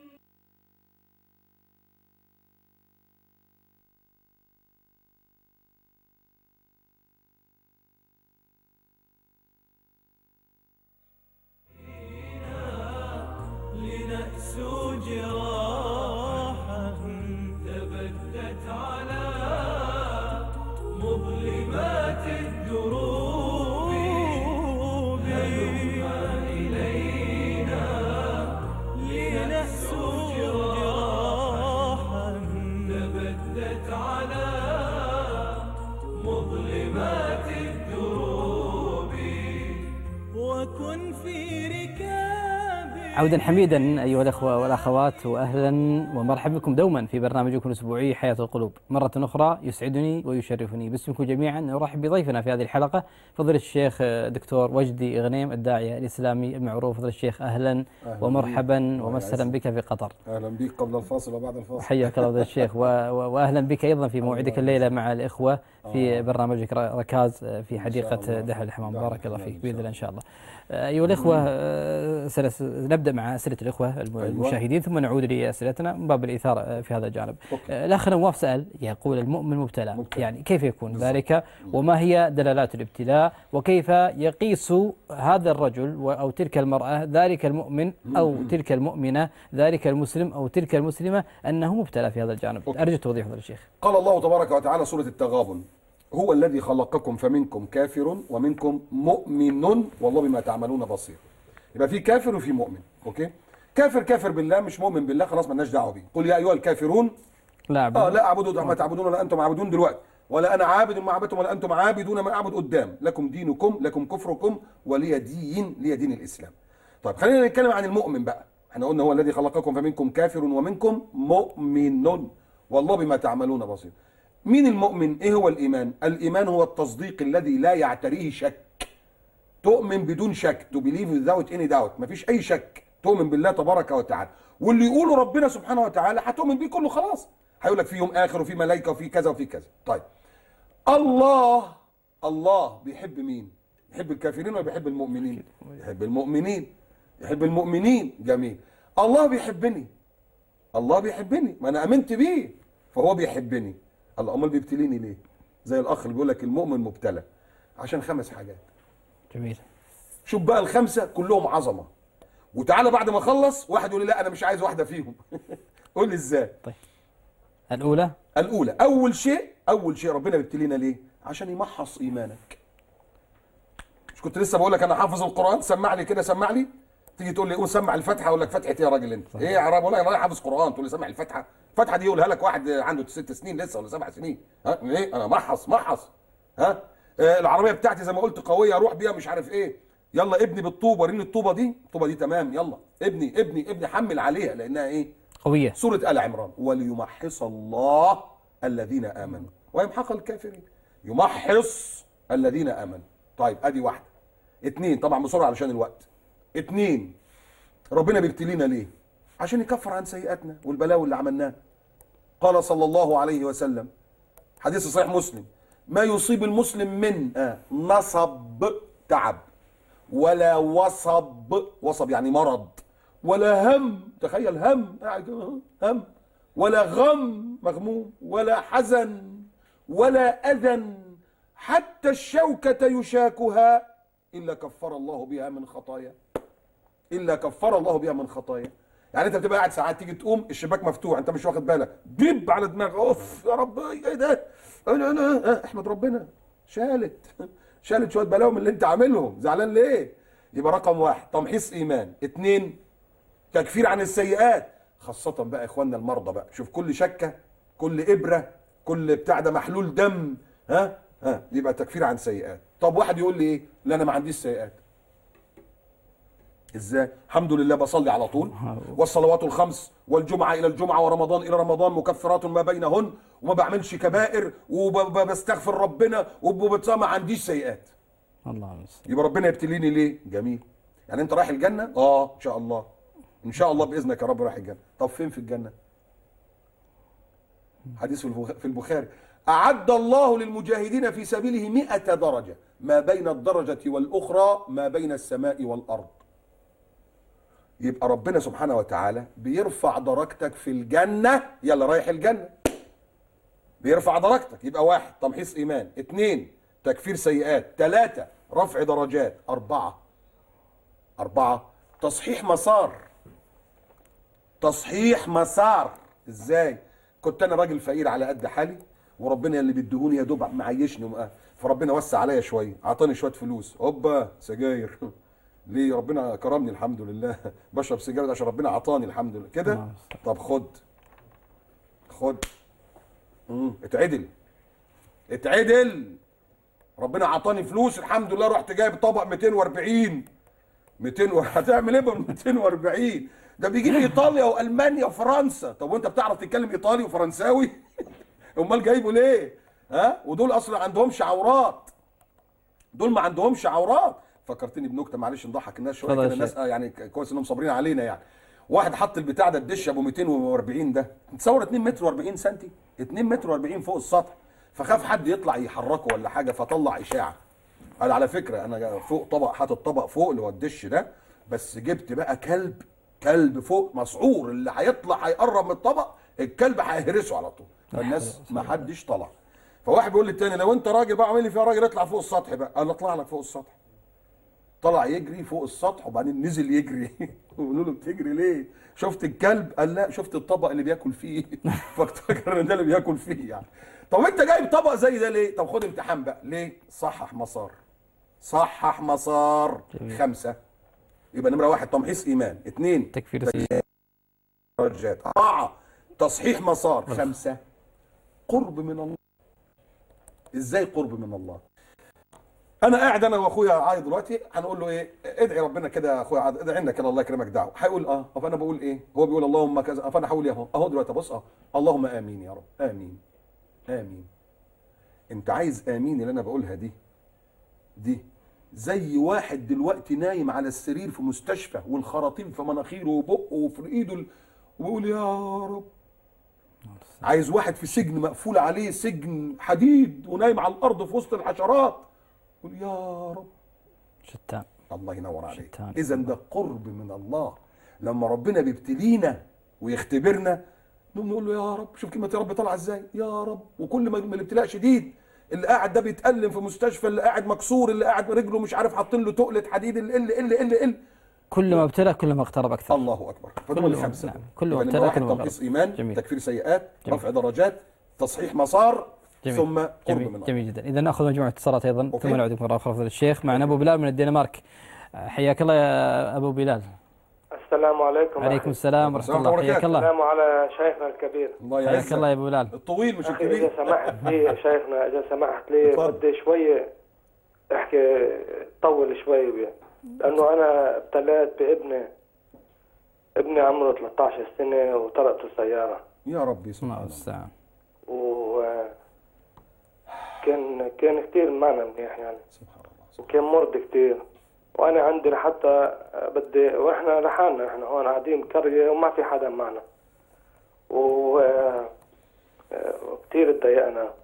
عودا حميدا أيها الأخوة والأخوات، وأهلا ومرحبا بكم دوما في برنامجكم الأسبوعي حياة القلوب. مرة أخرى يسعدني ويشرفني باسمكم جميعا أن أرحب بضيفنا في هذه الحلقة فضيلة الشيخ دكتور وجدي غنيم، الداعية الإسلامي المعروف. فضيلة الشيخ أهلا ومرحبا ومسهلا بك في قطر. أهلا بك قبل الفاصل وبعد الفاصل. حياك الله فضيلة الشيخ، وأهلا بك أيضا في موعدك الليلة مع الإخوة في برنامجك ركاز في حديقة دحل الحمام. بارك الله فيك بإذن الله إن شاء الله. أيها الإخوة، نبدأ مع أسئلة الإخوة المشاهدين ثم نعود لأسئلتنا من باب الإثارة في هذا الجانب. الأخ نواف سأل يقول المؤمن مبتلى، يعني كيف يكون ذلك، وما هي دلالات الابتلاء، وكيف يقيس هذا الرجل أو تلك المرأة ذلك المؤمن أو تلك المؤمنة ذلك المسلم أو تلك المسلمة أنه مبتلى في هذا الجانب. أرجو توضيح هذا الشيخ. قال الله تبارك وتعالى سورة التغابن: هو الذي خلقكم فمنكم كافر ومنكم مؤمن والله بما تعملون بصير. يبقى في كافر وفي مؤمن. اوكي، كافر بالله، مش مؤمن بالله، خلاص مالناش دعوه بيه. قل يا ايها الكافرون لا اعبد ما تعبدون ولا انتم عابدون دلوقتي، ولا انا عابد ما عبدتم ولا انتم عابدون ما اعبد قدام، لكم دينكم لكم كفركم ولي دين الاسلام. طيب خلينا نتكلم عن المؤمن بقى. احنا قلنا هو الذي خلقكم فمنكم كافر ومنكم مؤمن والله بما تعملون بصير. مين المؤمن؟ ايه هو الايمان؟ الايمان هو التصديق الذي لا يعتريه شك. تؤمن بدون شك، to believe without any doubt، مفيش اي شك، تؤمن بالله تبارك وتعالى، واللي يقوله ربنا سبحانه وتعالى هتؤمن بيه كله خلاص. هيقول لك في يوم اخر وفي ملائكه وفي كذا وفي كذا. طيب الله بيحب مين؟ بيحب الكافرين ولا بيحب المؤمنين؟ يحب المؤمنين، يحب المؤمنين. جميل. الله بيحبني، ما انا امنت بيه فهو بيحبني. الله امال بيبتليني ليه؟ زي الاخ اللي بيقول لك المؤمن مبتلى عشان 5 حاجات. جميل. شوف بقى ال5 كلهم عظمه، وتعالى بعد ما اخلص واحد يقول لي لا انا مش عايز واحده فيهم. قول لي ازاي؟ طيب الاولى اول شيء ربنا بيبتلينا ليه؟ عشان يمحص ايمانك. مش كنت لسه بقول لك انا حافظ القران؟ سمع لي كده، سمع لي. تيجي تقول لي قول سمع الفاتحه، اقول لك فتحه ايه يا راجل انت؟ صحيح. ايه يا عرب؟ والله انا حافظ قران تقول لي سمع الفاتحه؟ الفاتحه دي يقولها لك واحد عنده 6 سنين لسه ولا 7 سنين. ها ايه؟ انا محص. ها العربيه بتاعتي زي ما قلت قويه، اروح بيها مش عارف ايه. يلا ابني بالطوبه، وريني الطوبه دي تمام، يلا ابني حمل عليها لانها ايه؟ قويه. سوره ال عمران: وليمحص الله الذين امنوا ويمحق الكافرين. يمحص الذين امنوا. طيب ادي واحده. اتنين، طبعا بسرعه علشان الوقت. اتنين، ربنا بيبتلينا ليه؟ عشان يكفر عن سيئاتنا والبلاوي اللي عملناها. قال صلى الله عليه وسلم، حديث صحيح مسلم: ما يصيب المسلم من نصب تعب، ولا وصب يعني مرض، ولا هم، تخيل هم هم، ولا غم مغموم، ولا حزن، ولا أذى، حتى الشوكة يشاكها، إلا كفر الله بها من خطايا. إلا كفر الله بها من خطايا. يعني انت بتبقى قاعد ساعات تيجي تقوم الشباك مفتوح انت مش واخد بالك، دب على دماغك، اوف يا رب ايه ده؟ انا احمد ربنا شالت شويه بلاوي من اللي انت عاملهم، زعلان ليه؟ يبقى رقم واحد تمحيص ايمان. اتنين، تكفير عن السيئات، خاصة بقى اخواننا المرضى بقى، شوف كل شكة، كل ابرة، كل بتاع ده محلول دم، يبقى تكفير عن سيئات. طب واحد يقول لي ايه؟ لا انا ما عنديش سيئات. ازاي؟ الحمد لله بصلي على طول، والصلوات الخمس والجمعه الى الجمعه ورمضان الى رمضان مكفرات ما بينهن، وما بعملش كبائر وبستغفر ربنا ما عنديش سيئات. الله المستعان. يبقى ربنا يبتليني ليه؟ جميل. يعني انت رايح الجنه؟ ان شاء الله، ان شاء الله باذنك يا رب رايح الجنه. طب فين في الجنه؟ حديث في البخاري: اعد الله للمجاهدين في سبيله 100 درجه، ما بين الدرجه والاخرى ما بين السماء والارض. يبقى ربنا سبحانه وتعالى بيرفع درجتك في الجنة. يلا رايح الجنة، بيرفع درجتك. يبقى واحد تمحيص إيمان، اتنين تكفير سيئات، تلاتة رفع درجات، أربعة تصحيح مسار. إزاي؟ كنت أنا راجل فقير على قد حالي، وربنا اللي بيديهوني يا دوب معيشني، فربنا وسع عليا شوية، عطاني شوية فلوس، هوبا سجاير. ليه؟ ربنا كرمني الحمد لله، بشرب سيجاره عشان ربنا عطاني الحمد لله كده. طب خد اتعدل. ربنا عطاني فلوس الحمد لله، رحت جايب طبق 240 هتعمل ايه ب 240؟ ده بيجي لي ايطاليا والمانيا وفرنسا. طب وانت بتعرف تتكلم ايطالي وفرنساوي؟ امال جايبه ليه؟ ودول اصلا عندهمش عورات، دول ما عندهمش عورات. فكرتني بنكته، معلش نضحك الناس شويه كده، الناس يعني كويس انهم صابرين علينا. يعني واحد حط البتاع ده، الدش ابو 240 ده، تصور 2 متر و40 سم، 2 متر و40 فوق السطح، فخاف حد يطلع يحركه ولا حاجه، فطلع اشاعه. قال على فكره انا فوق طبق، حاطط طبق فوق اللي هو الدش ده، بس جبت بقى كلب فوق مسعور، اللي هيطلع هيقرب من الطبق الكلب هيهرسه على طول. فالناس ما حدش طلع. فواحد بيقول للتاني: لو انت راجل بقى اعمل لي فيها راجل، اطلع فوق السطح بقى. قال اطلع لك فوق السطح. طلع يجري فوق السطح وبعدين نزل يجري. وقالوا له بتجري ليه؟ شفت الكلب؟ قال لا، شفت الطبق اللي بياكل فيه. فافتكر ان ده اللي بياكل فيه يعني. طب انت جايب طبق زي ده ليه؟ طب خد امتحان بقى، ليه؟ صحح مسار. 5. يبقى نمره 1 تمحيص ايمان، 2 تكفير درجات، 4 تصحيح مسار، 5 قرب من الله. ازاي قرب من الله؟ انا قاعد انا واخويا عايد دلوقتي، هنقول له ايه؟ ادعي ربنا كده يا اخويا عايد، ادعي لنا كده الله يكرمك دعوه. هيقول طب انا بقول ايه؟ هو بيقول اللهم كذا، فانا هقول اهو دلوقتي بص اللهم امين يا رب، امين. انت عايز امين اللي انا بقولها دي زي واحد دلوقتي نايم على السرير في مستشفى، والخراطيم في مناخيره وبقه وفي ايده، ويقول يا رب. عايز واحد في سجن مقفول عليه سجن حديد ونايم على الارض في وسط الحشرات، يقول يا رب. شتان. الله ينور عليك. اذا ده قرب من الله. لما ربنا بيبتلينا ويختبرنا نقول له يا رب. شوف كلمه يا رب طالعه ازاي، يا رب. وكل ما الابتلاء شديد، اللي قاعد ده بيتألم في مستشفى، اللي قاعد مكسور، اللي قاعد رجله مش عارف حاطين له تقلة حديد، ال كل ما ابتلى كل ما اقترب اكثر. الله اكبر. فدول الخمسه. كل ما ابتلى كل ما تمحيص ايمان، تكفير سيئات، رفع درجات، تصحيح مسار، ثم قرب من الله. جميل جدا. اذا ناخذ مجموعه اتصالات ايضا، ثم نعود مره اخرى فضيلة الشيخ. معنا ابو بلال من الدنمارك. حياك الله يا ابو بلال. السلام عليكم. عليكم السلام ورحمه الله. حياك الله. السلام على شيخنا الكبير. الله يعزك. حياك الله يا ابو بلال. الطويل مش الكبير. اذا سمحت لي يا شيخنا، اذا سمحت لي بدي شويه احكي، طول شوي بيه. لانه انا ابتليت ابني عمره 13 سنه وطرقته السياره. يا ربي سبحان الله. وكان كان كثير معنا منيح يعني، وكان مرضي كثير. وانا عندي حتى بدي، واحنا لحالنا، احنا هون قاعدين بقريه وما في حدا معنا، وكثير تضايقنا،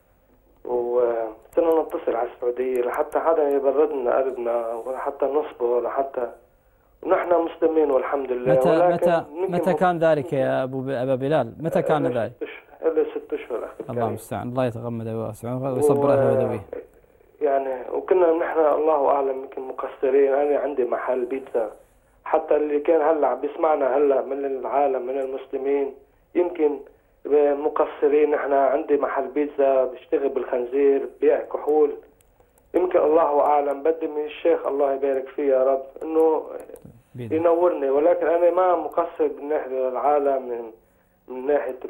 وصرنا نتصل على السعوديه لحتى حدا يبردنا قلبنا، ولحتى نصبر، لحتى نحن مسلمين والحمد لله. متى كان ذلك يا أبا بلال؟ متى كان ذلك؟ إلا 6 أشهر أخي. الله المستعان، الله يتغمده ويوسعه ويصبر أهله وذويه. يعني وكنا نحن الله أعلم يمكن مقصرين. أنا عندي محل بيتزا، حتى اللي كان هلا بيسمعنا هلا من العالم من المسلمين يمكن مقصرين. نحن عندي محل بيتزا بشتغل بالخنزير، بيع كحول، يمكن الله أعلم. بدي من الشيخ الله يبارك فيه يا رب إنه ينورني، ولكن أنا ما مقصر من ناحية العالم، من ناحية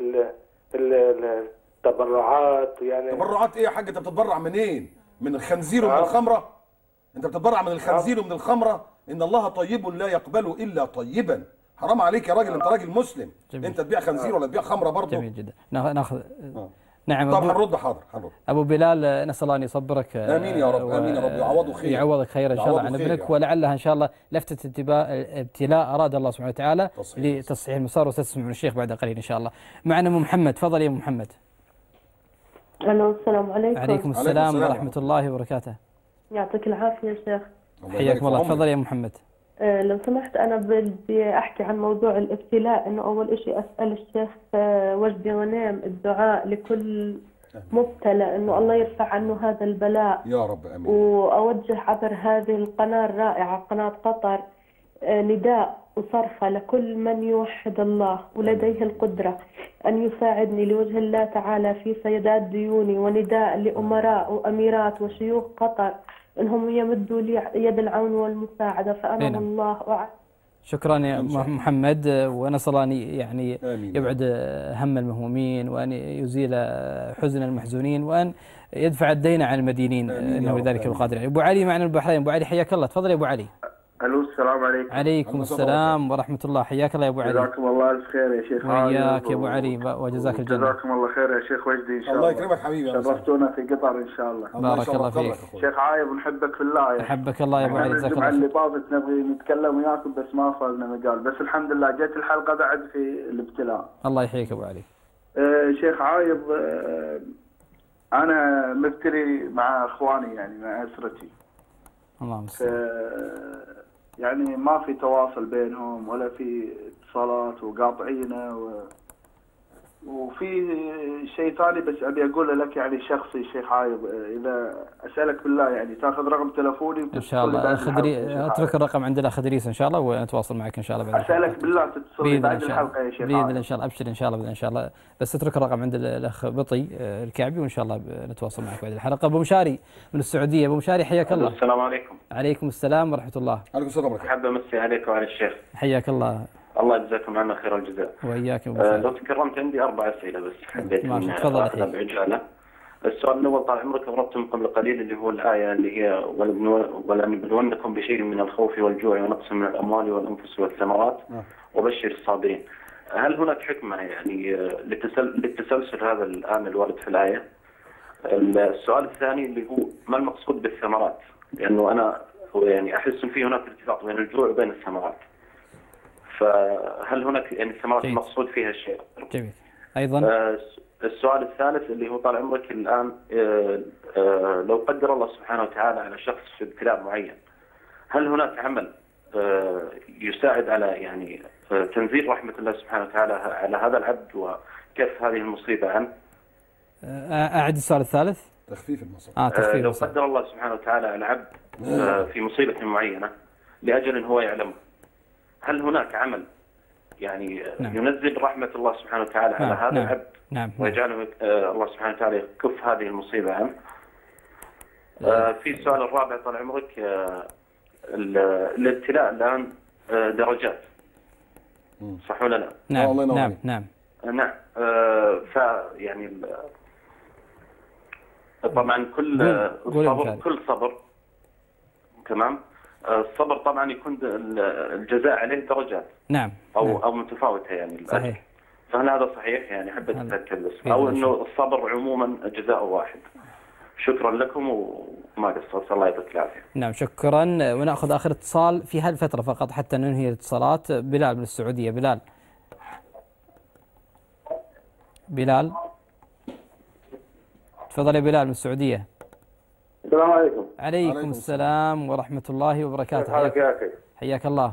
التبرعات. يعني تبرعات ايه يا حاج؟ انت بتتبرع منين؟ من الخنزير ومن الخمره؟ انت بتتبرع من الخنزير ومن الخمره؟ ان الله طيب لا يقبل الا طيبا. حرام عليك يا راجل، انت راجل مسلم. جميل. انت تبيع خنزير ولا تبيع خمره برضه؟ جميل جدا. ناخذ نعم. طب هنرد. حاضر هنرد. ابو بلال، نسال الله ان يصبرك. امين يا رب. امين يا رب. يعوضك خير. يعوضك خير ان شاء الله عن ابنك، ولعلها ان شاء الله لفتة ابتلاء اراد الله سبحانه وتعالى لتصحيح المسار، وستسمع من الشيخ بعد قليل ان شاء الله. معنا ام محمد، تفضل يا ام محمد. الو، السلام عليكم. عليكم السلام ورحمه الله وبركاته. يعطيك العافيه يا شيخ. حياكم الله. تفضل يا ام محمد. لو سمحت، أنا بدي أحكي عن موضوع الابتلاء. إنه أول إشي أسأل الشيخ وجدي ونام الدعاء لكل مبتلى، إنه الله يرفع عنه هذا البلاء يا رب. آمين. وأوجه عبر هذه القناة الرائعة، قناة قطر، نداء وصرخة لكل من يوحد الله ولديه القدرة أن يساعدني لوجه الله تعالى في سيدات ديوني، ونداء لأمراء وأميرات وشيوخ قطر انهم يمدوا لي يد العون والمساعده، فانا والله أعلم. شكرا يا محمد، ونسال الله ان يعني يبعد هم المهمومين، وان يزيل حزن المحزونين، وان يدفع الدين عن المدينين، انه بذلك القادر. ابو علي معنا من البحرين. ابو علي حياك الله، تفضل يا ابو علي. الو، السلام عليكم. عليكم السلام ورحمة الله. حياك الله يا ابو علي. جزاكم الله الف خير يا شيخ. وياك يا ابو علي، وجزاك الجنة. جزاكم الله خير يا شيخ وجدي ان شاء الله. الله يكرمك حبيبي. شرفتونا في قطر ان شاء الله. بارك الله فيك شيخ عايب، ونحبك في الله يا احبك الله يا ابو علي. جزاك الله خير. اللي طافت نبغي نتكلم وياكم بس ما وصلنا مجال، بس الحمد لله جت الحلقة بعد في الابتلاء. الله يحييك ابو علي. شيخ عايب، انا مبتلي مع اخواني، يعني مع اسرتي. اللهم صل. يعني ما في تواصل بينهم ولا في اتصالات، وقاطعينه وفي شيء ثاني بس ابي اقوله لك يعني شخصي شيخ عايض. اذا اسالك بالله يعني تاخذ رقم تلفوني ان شاء الله. اترك الرقم عند الاخ ادريس ان شاء الله، ونتواصل معك ان شاء الله بعد. اسالك بالله تتصل بعد الحلقه يا شيخ. باذن الله ان شاء الله. ابشر ان شاء الله ان شاء الله، بس اترك الرقم عند الاخ بطي الكعبي، وان شاء الله نتواصل معك بعد الحلقه. ابو مشاري من السعوديه. ابو مشاري حياك الله. السلام عليكم. عليكم السلام ورحمه الله. عليكم السلام ورحمه الله. حابب امسي عليك وعلى الشيخ. حياك الله. الله يجزاكم عنا خير الجزاء. وإياك. لو تكرمت عندي 4 أسئلة بس حبيت اني اخذها بعجالة. السؤال الأول طال عمرك ضربتم قبل قليل اللي هو الآية اللي هي ولنبلونكم بشيء من الخوف والجوع ونقص من الأموال والأنفس والثمرات وبشر الصابرين. هل هناك حكمة يعني للتسلسل هذا الآن الوارد في الآية؟ السؤال الثاني اللي هو ما المقصود بالثمرات؟ لأنه أنا يعني أحس إن في هناك ارتباط بين الجوع وبين الثمرات. فهل هناك يعني الثمرات المقصود فيها الشيء؟ جميل. أيضا السؤال الثالث اللي هو طال عمرك الآن لو قدر الله سبحانه وتعالى على شخص في ابتلاء معين، هل هناك عمل يساعد على يعني تنزيل رحمة الله سبحانه وتعالى على هذا العبد وكف هذه المصيبة عنه؟ أعد السؤال الثالث. تخفيف المصيبة. تخفيف. لو قدر الله سبحانه وتعالى على عبد في مصيبة معينة لأجل هو يعلمه، هل هناك عمل يعني ينزل رحمة الله سبحانه وتعالى على هذا العبد ويجعله الله سبحانه وتعالى يكف هذه المصيبة عنه؟ في السؤال الرابع طال عمرك، الابتلاء الآن درجات، صح ولا لا؟ نعم. فيعني طبعا كل صبر تمام. الصبر طبعا يكون الجزاء عليه درجات. نعم. أو متفاوتة يعني. صحيح. فهل هذا صحيح؟ يعني حبيت أتأكد بس. أو إنه الصبر عموما جزاء واحد. شكرا لكم وما قصرت، الله يعطيك العافيه. نعم شكرا. ونأخذ آخر اتصال في هالفترة فقط حتى ننهي الاتصالات. بلال من السعودية. بلال تفضل يا بلال من السعودية. السلام عليكم. عليكم السلام ورحمة الله وبركاته. حياك يا أخي. حياك الله.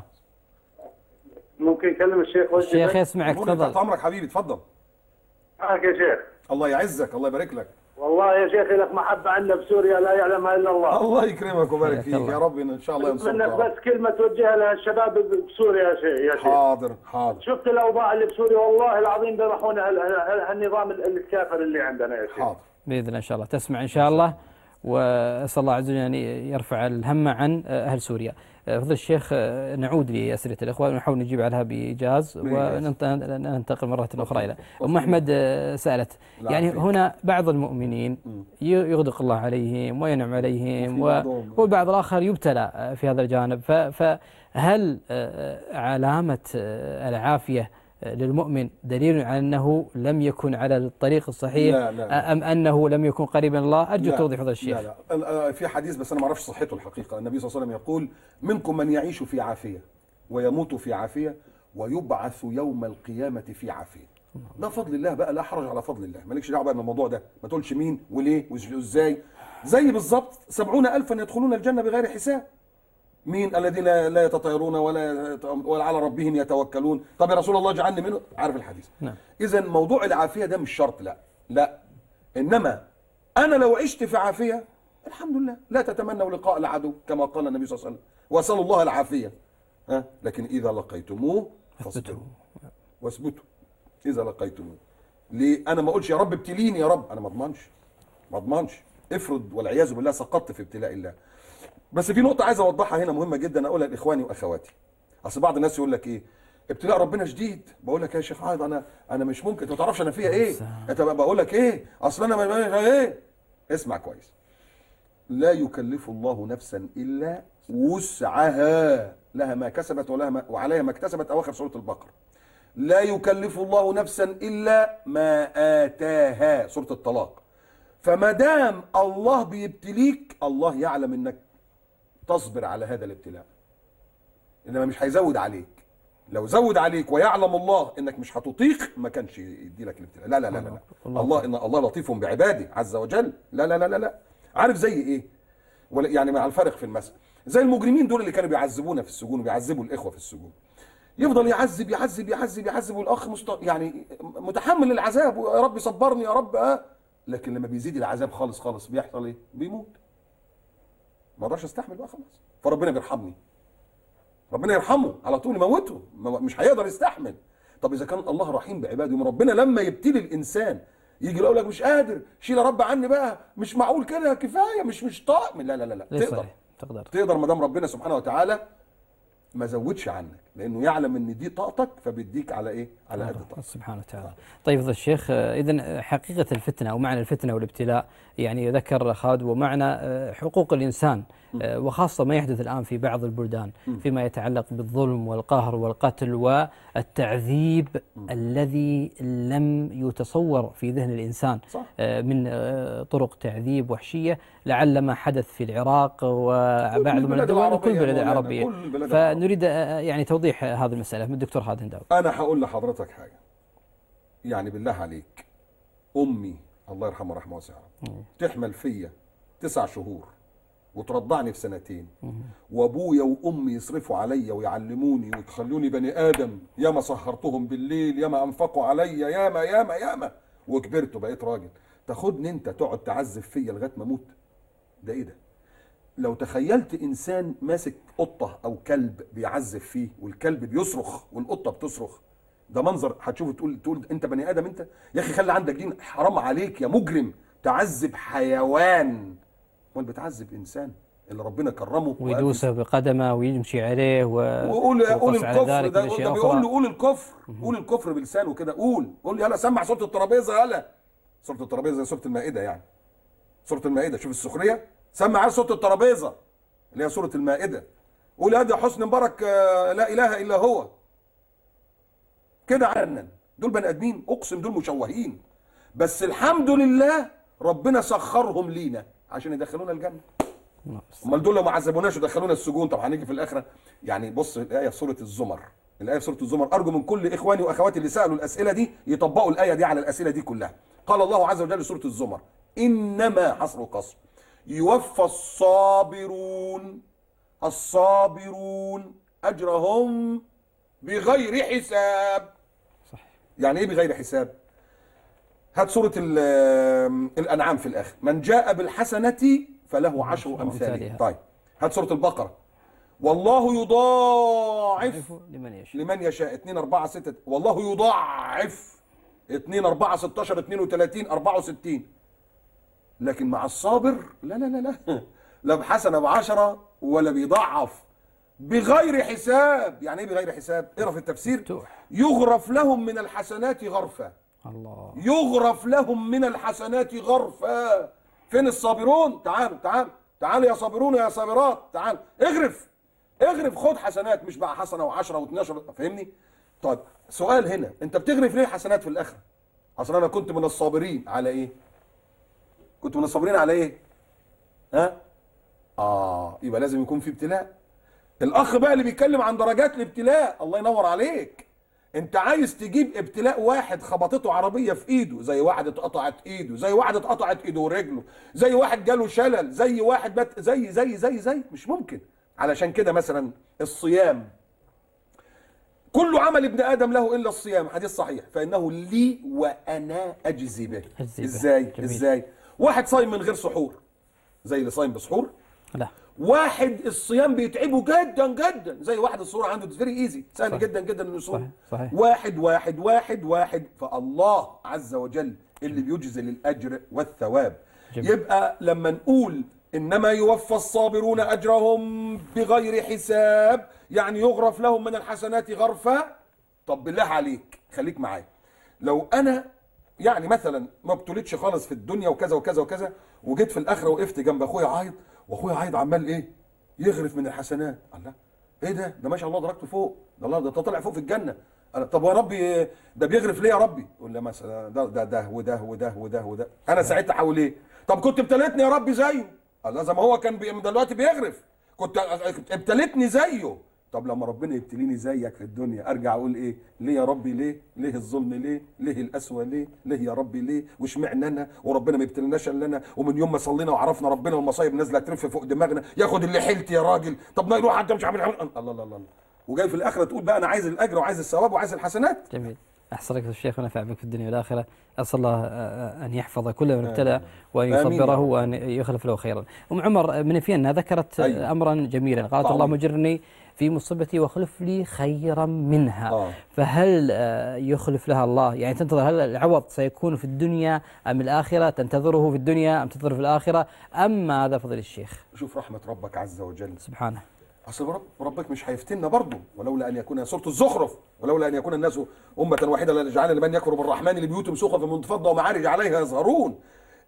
ممكن يكلم الشيخ وجهي؟ الشيخ يسمعك تفضل. تحت امرك حبيبي تفضل. معك يا شيخ. الله يعزك، الله يبارك لك. والله يا شيخ لك محبة عندنا بسوريا لا يعلمها إلا الله. الله يكرمك ويبارك فيك يا رب، إن شاء الله ينصرك. منك بس كلمة توجهها للشباب بسوريا يا شيخ. حاضر. شفت الأوضاع اللي بسوريا والله العظيم بيرحونا النظام الكافر اللي عندنا يا شيخ. حاضر بإذن الله إن شاء الله تسمع إن شاء الله، وأسأل الله عز وجل أن يرفع الهم عن أهل سوريا. فضل الشيخ نعود لأسئلة الإخوة ونحاول نجيب عليها بإيجاز وننتقل مرة أخرى إلى أم أحمد. سألت يعني هنا بعض المؤمنين يغدق الله عليهم وينعم عليهم وبعض الآخر يبتلى في هذا الجانب، فهل علامة العافية للمؤمن دليل على أنه لم يكن على الطريق الصحيح؟ لا. أم أنه لم يكن قريبا الله؟ أرجو توضيح هذا الشيء. لا في حديث بس أنا ما أعرفش صحته الحقيقة. النبي صلى الله عليه وسلم يقول: منكم من يعيش في عافية ويموت في عافية ويبعث يوم القيامة في عافية. ده فضل الله بقى، لا حرج على فضل الله، مالكش دعوة بقى من الموضوع ده، ما تقولش مين وليه وازاي. زي بالظبط 70,000 يدخلون الجنة بغير حساب. مين الذين لا يتطيرون ولا على ربهم يتوكلون؟ طب يا رسول الله اجعلني منه. عارف الحديث. نعم. اذا موضوع العافيه ده مش شرط، لا انما انا لو عشت في عافيه الحمد لله. لا تتمنوا لقاء العدو كما قال النبي صلى الله عليه وسلم، واسالوا الله العافيه. لكن اذا لقيتموه فاصبروا واثبتوا. اذا لقيتموه ليه انا ما اقولش يا رب ابتليني يا رب؟ انا ما اضمنش افرض والعياذ بالله سقطت في ابتلاء الله. بس في نقطة عايز أوضحها هنا مهمة جدا أقولها لإخواني وأخواتي. أصل بعض الناس يقول لك إيه؟ ابتلاء ربنا شديد. بقول لك يا شيخ عايض أنا مش ممكن، أنت ما تعرفش أنا فيها إيه؟ أنت بقول لك إيه؟ أصل أنا إيه؟ اسمع كويس. لا يكلف الله نفسا إلا وسعها، لها ما كسبت وعليها ما اكتسبت. أواخر سورة البقرة. لا يكلف الله نفسا إلا ما آتاها، سورة الطلاق. فما دام الله بيبتليك الله يعلم إنك تصبر على هذا الابتلاء، انما مش هيزود عليك. لو زود عليك ويعلم الله انك مش هتطيق ما كانش يدي لك الابتلاء. لا لا لا لا. الله ان الله لطيف بعباده عز وجل. لا لا لا لا. عارف زي ايه؟ يعني مع الفرق في المثل، زي المجرمين دول اللي كانوا بيعذبونا في السجون وبيعذبوا الاخوه في السجون. يفضل يعذب يعذب يعذب يعذب والاخ يعني متحمل العذاب، ويا رب صبرني يا رب لكن لما بيزيد العذاب خالص خالص بيحصل ايه؟ بيموت. ما اقدرش استحمل بقى خلاص، فربنا بيرحمني. ربنا يرحمه على طول يموته، مش هيقدر يستحمل. طب اذا كان الله رحيم بعباده، من ربنا لما يبتلي الانسان يجي يقول لك مش قادر، شيل يا رب عني بقى، مش معقول كده، كفايه، مش طاقم. لا لا لا لا. تقدر ما دام ربنا سبحانه وتعالى ما زودش عنك، لانه يعلم ان دي طاقتك فبيديك على ايه؟ على قد طاقتك سبحانه وتعالى. طيب فضل الشيخ، اذا حقيقه الفتنه او معنى الفتنه والابتلاء يعني ذكر خالد ومعنى حقوق الانسان، وخاصه ما يحدث الان في بعض البلدان فيما يتعلق بالظلم والقهر والقتل والتعذيب الذي لم يتصور في ذهن الانسان من طرق تعذيب وحشيه، لعل ما حدث في العراق وبعض من الدول وكل بلد عربيه. فنريد يعني توضيح هذه المساله من الدكتور خالد هنداوي. انا هقول لحضرتك حاجه، يعني بالله عليك، امي الله يرحمها رحمه واسعه تحمل فيا 9 شهور وترضعني في 2 وابويا وامي يصرفوا عليا ويعلموني ويخلوني بني ادم، ياما سهرتهم بالليل، ياما انفقوا عليا، ياما ياما ياما، وكبرت وبقيت راجل. تاخدني انت تقعد تعذب فيا لغايه ما اموت؟ ده ايه ده؟ لو تخيلت انسان ماسك قطه او كلب بيعذب فيه، والكلب بيصرخ والقطه بتصرخ، ده منظر هتشوفه تقول انت بني ادم انت؟ يا اخي خلي عندك دين، حرام عليك يا مجرم تعذب حيوان. امال بتعذب انسان اللي ربنا كرمه ويدوسه بقدمه ويمشي عليه وقول الكفر ده بيقول له قول الكفر، قول الكفر بلسانه كده، قول يلا سمع سوره الترابيزه، يلا سوره الترابيزه زي سوره المائده، يعني سوره المائده، شوف السخريه، سمع على سوره الترابيزه اللي هي سوره المائده، قول يا حسن مبارك لا اله الا هو كده. عنن دول بني ادمين، اقسم دول مشوهين، بس الحمد لله ربنا سخرهم لينا عشان يدخلونا الجنه. امال دول لو ما عذبوناش ودخلونا السجون، طب هنيجي في الاخره؟ يعني بص الايه في سوره الزمر، الايه في سوره الزمر، ارجو من كل اخواني واخواتي اللي سالوا الاسئله دي يطبقوا الايه دي على الاسئله دي كلها. قال الله عز وجل في سوره الزمر: انما حصر القصر يوفى الصابرون اجرهم بغير حساب. صح. يعني ايه بغير حساب؟ هات سوره الانعام في الاخر: من جاء بالحسنه فله 10 امثالها. طيب هات سوره البقره: والله يضاعف لمن يشاء 2 4 6، والله يضاعف 2 4 16 32 64. لكن مع الصابر لا لا لا لا، لا بحسنه ب10 ولا بيضعف، بغير حساب. يعني ايه بغير حساب؟ اقرا في التفسير: يغرف لهم من الحسنات غرفا. الله. يغرف لهم من الحسنات غرفا. فين الصابرون؟ تعالوا يا صابرون يا صابرات، تعالوا اغرف خد حسنات، مش بقى حسنه و10 و12. فاهمني؟ طيب سؤال هنا، انت بتغرف ليه حسنات في الاخره؟ اصل انا كنت من الصابرين على ايه؟ كنت من الصابرين على ايه؟ ها؟ يبقى لازم يكون في ابتلاء. الاخ بقى اللي بيتكلم عن درجات الابتلاء، الله ينور عليك. انت عايز تجيب ابتلاء واحد خبطته عربيه في ايده، زي واحد اتقطعت ايده، زي واحد اتقطعت ايده ورجله، زي واحد جاله شلل، زي واحد بات زي مش ممكن. علشان كده مثلا الصيام، كل عمل ابن ادم له الا الصيام، حديث صحيح، فانه لي وانا اجزي به. ازاي؟ واحد صايم من غير سحور زي اللي صايم بسحور؟ لا. واحد الصيام بيتعبه جدا جدا زي واحد السحور عنده فيري ايزي، سهل جدا جدا انه يصوم. صحيح. واحد، فالله عز وجل اللي بيجزي الاجر والثواب. جميل. يبقى لما نقول انما يوفى الصابرون اجرهم بغير حساب، يعني يغرف لهم من الحسنات غرفا. طب بالله عليك خليك معايا، لو انا يعني مثلا ما ابتليتش خالص في الدنيا وكذا وكذا وكذا، وجيت في الاخره وقفت جنب اخويا عايض، واخويا عايض عمال ايه؟ يغرف من الحسنات. الله، ايه ده ما شاء الله درجته فوق، ده طلع فوق في الجنه. طب يا ربي ده بيغرف ليه يا ربي؟ يقول لي مثلا ده وده. انا ساعتها احاول ايه؟ طب كنت ابتليتني يا ربي زيه. الله، زي ما هو كان دلوقتي بيغرف، كنت ابتليتني زيه. طب لما ربنا يبتليني زيك في الدنيا ارجع اقول ايه؟ ليه يا ربي؟ ليه الظلم؟ ليه القسوه؟ ليه يا ربي؟ ليه؟ واشمعنى انا وربنا ما يبتليناش الا انا؟ ومن يوم ما صلينا وعرفنا ربنا والمصايب نازله ترف فوق دماغنا، ياخد اللي حيلتي يا راجل. طب ما يروح انت مش عامل الله، وجاي في الاخره تقول بقى انا عايز الاجر وعايز الثواب وعايز الحسنات. جميل. أحسن لك الشيخ ونفع بك في الدنيا والآخرة. أسأل الله أن يحفظ كل من ابتلى وأن يصبره وأن يخلف له خيرا. أم عمر من فينا ذكرت أمرا جميلا، قالت اللهم اجرني في مصيبتي واخلف لي خيرا منها. فهل يخلف لها الله؟ يعني تنتظر هل العوض سيكون في الدنيا أم الآخرة؟ تنتظره في الدنيا أم تنتظره في الآخرة أم ماذا فضل الشيخ؟ شوف رحمة ربك عز وجل سبحانه. اصل ربك مش هيفتنا برضه، ولولا ان يكون سوره الزخرف، ولولا ان يكون الناس امه واحده لجعلنا لمن يكفر بالرحمن لبيوتهم سقفا من فضه ومعارج عليها يظهرون.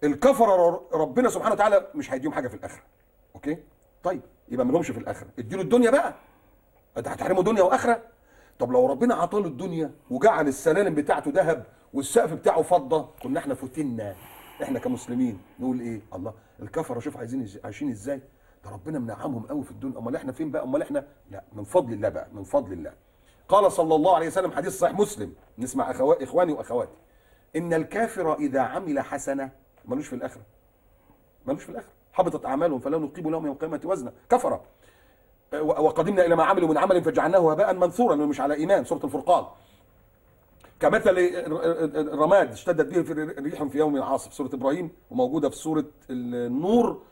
الكفره ربنا سبحانه وتعالى مش هيديهم حاجه في الاخره. اوكي؟ طيب يبقى ما لهمش في الاخره، اديله الدنيا بقى. انت هتحرمه دنيا واخره؟ طب لو ربنا عطاله الدنيا وجعل السلالم بتاعته ذهب والسقف بتاعه فضه، كنا احنا فتنا احنا كمسلمين نقول ايه؟ الله، الكفره شوف عايشين ازاي؟ ده ربنا منعمهم قوي في الدنيا، امال احنا فين بقى؟ امال احنا لا، من فضل الله بقى، من فضل الله. قال صلى الله عليه وسلم، حديث صحيح مسلم، نسمع اخواني واخواتي: ان الكافر اذا عمل حسنه ملوش في الاخره، ملوش في الاخره، حبطت اعمالهم فلا نقيم لهم يوم القيامه وزنا، كفر. وقدمنا الى ما عملوا من عمل فجعلناه هباء منثورا، انه مش على ايمان، سوره الفرقان. كمثل الرماد اشتدت به في ريح في يوم عاصف، سوره ابراهيم، وموجوده في سوره النور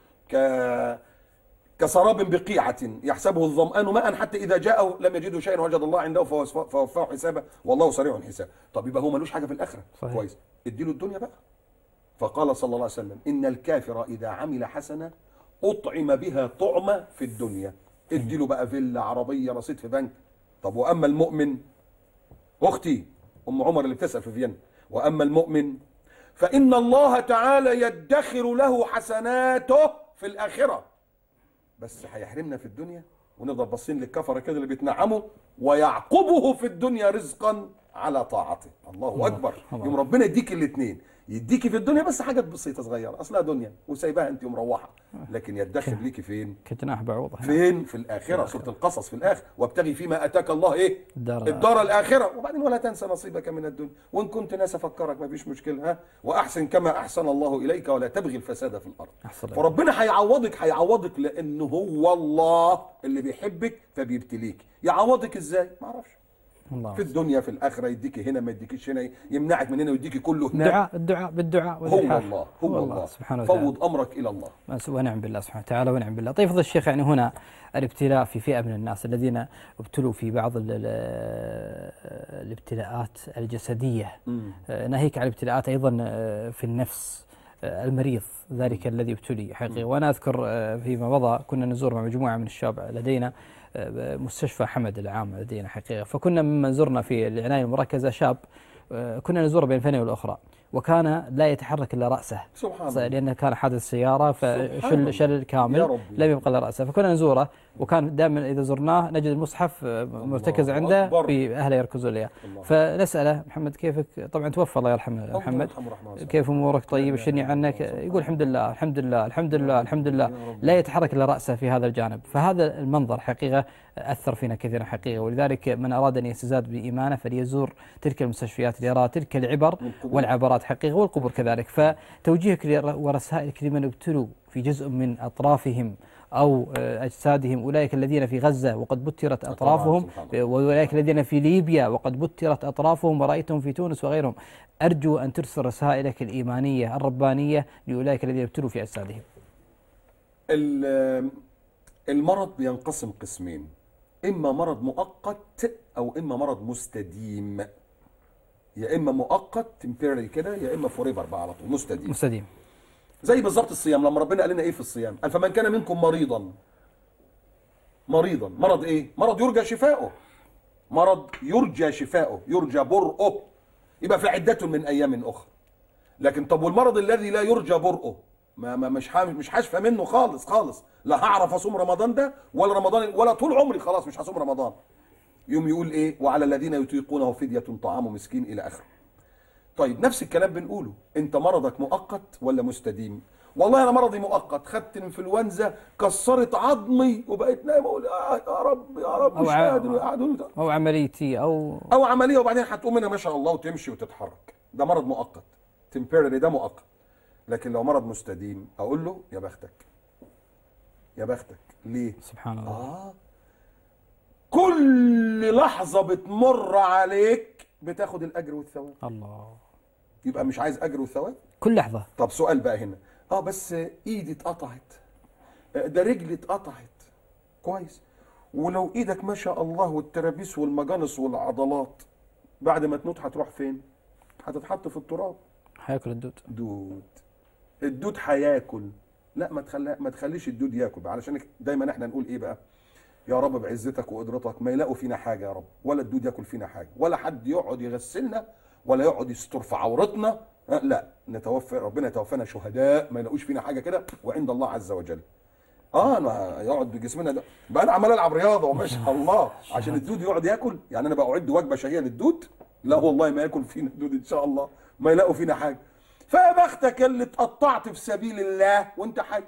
كسراب بقيعة يحسبه الظمآن ماء حتى إذا جاءه لم يجده شيئا وجد الله عنده فوفاه حسابه والله سريع الحساب. طب يبقى هو ملوش حاجة في الآخرة. صحيح. كويس، اديله الدنيا بقى. فقال صلى الله عليه وسلم: إن الكافر إذا عمل حسنة أطعم بها طعمة في الدنيا. اديله بقى فيلا، عربية، رصيد في بنك. طب وأما المؤمن، أختي أم عمر اللي بتسأل في فيينا، وأما المؤمن فإن الله تعالى يدخر له حسناته في الآخرة، بس هيحرمنا في الدنيا ونفضل باصين للكفره كده اللي بيتنعموا، ويعقبه في الدنيا رزقا على طاعته. الله اكبر. يوم ربنا يديك الاثنين، يديكي في الدنيا بس حاجات بسيطه صغيره اصلها دنيا وسايباها انت ومروحه، لكن يدخر ليكي فين؟ كجناح بعوضه. فين؟ في الاخره. سوره القصص في الاخر، وابتغي فيما اتاك الله ايه؟ الدار الاخره. وبعدين ولا تنسى نصيبك من الدنيا، وان كنت ناس افكرك ما فيش مشكله، ها واحسن كما احسن الله اليك ولا تبغي الفساد في الارض. فربنا هيعوضك لانه هو الله اللي بيحبك فبيبتليك. يعوضك ازاي؟ ما اعرفش. في الدنيا في الاخره يديكي هنا ما يديكيش هنا، يمنعك من هنا ويديكي كله هناك. الدعاء بالدعاء هو الله سبحانه وتعالى. فوض امرك الى الله. ونعم بالله سبحانه وتعالى ونعم بالله. طيب فضل الشيخ، يعني هنا الابتلاء في فئه من الناس الذين ابتلوا في بعض الابتلاءات الجسديه، ناهيك عن الابتلاءات ايضا في النفس، المريض ذلك الذي ابتلي حقيقه. وانا اذكر فيما مضى كنا نزور مع مجموعه من الشباب لدينا مستشفى حمد العام لدينا حقيقه، فكنا ممن زرنا في العنايه المركزه شاب كنا نزوره بين فنيه والاخرى، وكان لا يتحرك الا راسه سبحان الله، لانه كان حادث سياره فشل كامل لم يبقى الا راسه. فكنا نزوره، وكان دائما اذا زرناه نجد المصحف مرتكز عنده في اهله يركزون له. فنساله محمد كيفك؟ طبعا توفى الله يرحمه محمد، كيف امورك؟ طيب شني عنك؟ يقول الحمد لله الحمد لله الحمد لله الحمد لله، لا يتحرك الا راسه في هذا الجانب. فهذا المنظر حقيقه اثر فينا كثيرا حقيقه، ولذلك من اراد ان يستزاد بايمانه فليزور تلك المستشفيات ليرى تلك العبر والعبرات حقيقه، والقبور كذلك. فتوجيهك ورسائلك لمن ابتلوا في جزء من اطرافهم أو أجسادهم، أولئك الذين في غزة وقد بترت أطرافهم، وأولئك الذين في ليبيا وقد بترت أطرافهم، ورأيتهم في تونس وغيرهم. أرجو أن ترسل رسائلك الإيمانية الربانية لأولئك الذين ابتلوا في أجسادهم. المرض بينقسم قسمين، إما مرض مؤقت أو إما مرض مستديم. يا إما مؤقت تمبيرري كده، يا إما فوريفر بقى على طول مستديم. زي بالظبط الصيام، لما ربنا قال لنا ايه في الصيام؟ قال فمن كان منكم مريضا. مرض ايه؟ مرض يرجى شفاؤه. مرض يرجى شفاؤه، يرجى برؤه، يبقى في عدة من ايام اخرى. لكن طب والمرض الذي لا يرجى برؤه، مش هشفى منه خالص، لا هعرف اصوم رمضان ده ولا رمضان ولا طول عمري، خلاص مش هصوم رمضان. يوم يقول ايه؟ وعلى الذين يطيقونه فدية طعام مسكين الى اخره. طيب نفس الكلام بنقوله، انت مرضك مؤقت ولا مستديم؟ والله انا مرضي مؤقت، خدت انفلونزا كسرت عظمي وبقيت نايم اقول يا رب مش قادر، او عمليتي او عمليه، وبعدين هتقوم منها ما شاء الله وتمشي وتتحرك. ده مرض مؤقت تمبيرري، ده مؤقت. لكن لو مرض مستديم اقول له يا بختك يا بختك. ليه؟ سبحان الله. كل لحظه بتمر عليك بتاخد الاجر والثواب. الله. يبقى مش عايز اجر وثواب كل لحظه. طب سؤال بقى هنا، بس ايدي اتقطعت، ده رجلي اتقطعت، كويس، ولو ايدك ما شاء الله والترابيس والمجانس والعضلات بعد ما تموت هتروح فين؟ هتتحط في التراب. هياكل الدود هياكل. لا ما تخليش الدود ياكل. علشان دايما احنا نقول ايه بقى؟ يا رب بعزتك وقدرتك ما يلاقوا فينا حاجه يا رب، ولا الدود ياكل فينا حاجه، ولا حد يقعد يغسلنا ولا يقعد يستر في عورتنا، لا نتوفى، ربنا يتوفانا شهداء ما يلاقوش فينا حاجه كده وعند الله عز وجل. انا يقعد بجسمنا ده بقى، انا عمال العب رياضه وما شاء الله عشان الدود يقعد ياكل؟ يعني انا بقعد وجبه شهيه للدود؟ لا والله ما ياكل فينا الدود ان شاء الله، ما يلاقوا فينا حاجه. فيا بختك اللي اتقطعت في سبيل الله وانت حي.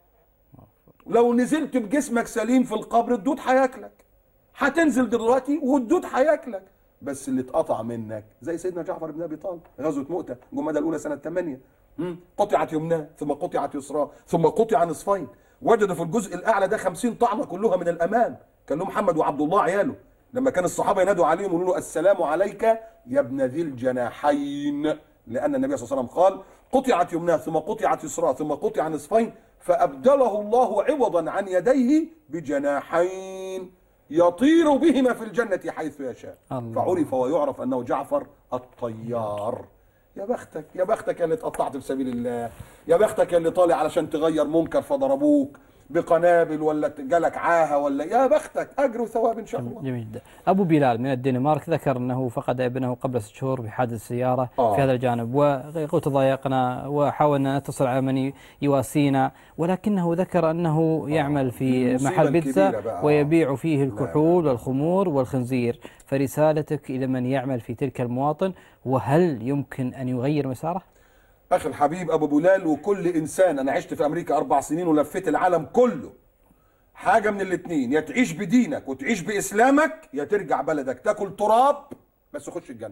لو نزلت بجسمك سليم في القبر الدود هياكلك، هتنزل دلوقتي والدود هياكلك. بس اللي اتقطع منك زي سيدنا جعفر بن ابي طالب، غزوه مؤتة جمادى الاولى سنه 8، قطعت يمناه ثم قطعت يسراه ثم قطع نصفين، وجد في الجزء الاعلى ده 50 طعنه كلها من الامام. كان له محمد وعبد الله عياله، لما كان الصحابه ينادوا عليهم يقولوا له السلام عليك يا ابن ذي الجناحين، لان النبي صلى الله عليه وسلم قال قطعت يمناه ثم قطعت يسراه ثم قطع نصفين فابدله الله عوضا عن يديه بجناحين يطير بهما في الجنة حيث يشاء. فعرف ويعرف أنه جعفر الطيار. يا بختك يا بختك اللي اتقطعت في سبيل الله، يا بختك اللي طالع علشان تغير منكر فضربوك بقنابل ولا جالك عاهه، ولا يا بختك اجر وثواب ان شاء الله. جميل جدا. ابو بلال من الدنمارك ذكر انه فقد ابنه قبل 6 شهور في حادث سياره في هذا الجانب، وتضايقنا وحاولنا نتصل على من يواسينا، ولكنه ذكر انه يعمل في محل بيتزا ويبيع فيه الكحول والخمور والخنزير. فرسالتك الى من يعمل في تلك المواطن، وهل يمكن ان يغير مساره؟ اخي الحبيب ابو بلال وكل انسان، انا عشت في امريكا 4 سنين ولفيت العالم كله. حاجه من الاثنين، يا تعيش بدينك وتعيش باسلامك، يا ترجع بلدك تاكل تراب بس خش الجنه.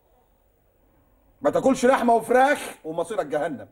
ما تاكلش لحمه وفراخ ومصيرك جهنم.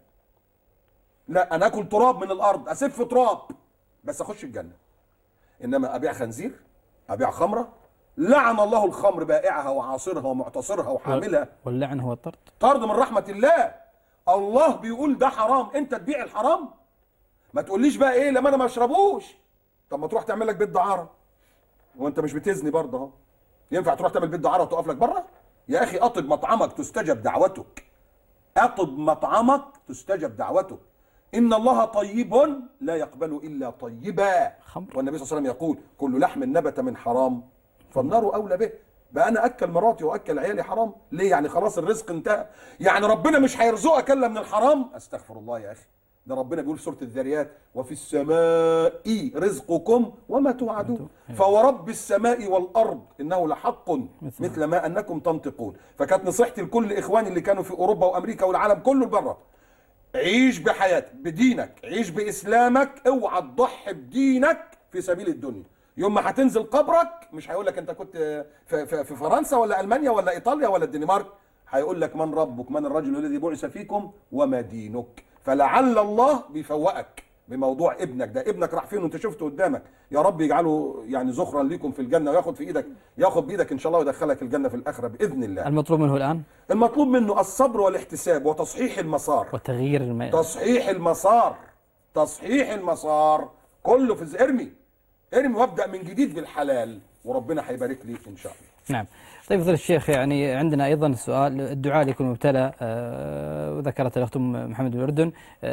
لا، انا اكل تراب من الارض، اسف تراب بس اخش الجنه. انما ابيع خنزير، ابيع خمره، لعن الله الخمر بائعها وعاصرها ومعتصرها وحاملها. واللعن هو الطرد. طرد من رحمه الله. الله بيقول ده حرام، انت تبيع الحرام. ما تقوليش بقى ايه لما انا ما اشربوش. طب ما تروح تعمل لك بيت دعاره وانت مش بتزني برضه اهو. ينفع تروح تعمل بيت دعاره وتقف لك بره؟ يا اخي اطب مطعمك تستجب دعوتك. اطب مطعمك تستجب دعوتك. ان الله طيب لا يقبل الا طيبا. والنبي صلى الله عليه وسلم يقول كل لحم نبت من حرام فالنار اولى به. بقى انا اكل مراتي واكل عيالي حرام ليه؟ يعني خلاص الرزق انتهى؟ يعني ربنا مش هيرزقك الا من الحرام؟ استغفر الله يا اخي. ده ربنا بيقول في سوره الذاريات وفي السماء رزقكم وما توعدون فورب السماء والارض انه لحق مثل ما انكم تنطقون. فكانت نصيحتي لكل اخواني اللي كانوا في اوروبا وامريكا والعالم كله بره، عيش بحياتك بدينك، عيش باسلامك، اوعى تضحي بدينك في سبيل الدنيا. يوم ما هتنزل قبرك مش هيقول لك انت كنت في فرنسا ولا المانيا ولا ايطاليا ولا الدنمارك، هيقول لك من ربك، من الرجل الذي بعث فيكم وما دينك. فلعل الله بيفوقك بموضوع ابنك ده. ابنك راح فين وانت شفته قدامك؟ يا رب يجعله يعني ذخرا ليكم في الجنه وياخد في ايدك، ياخد بايدك ان شاء الله ويدخلك الجنه في الاخره باذن الله. المطلوب منه الان؟ المطلوب منه الصبر والاحتساب وتصحيح المسار. وتغيير تصحيح المسار. تصحيح المسار كله في ارمي وابدا من جديد بالحلال وربنا هيبارك لي ان شاء الله. نعم. طيب فضيلة الشيخ، يعني عندنا ايضا سؤال، الدعاء يكون مبتلى وذكرت الاخت محمد بن الاردن،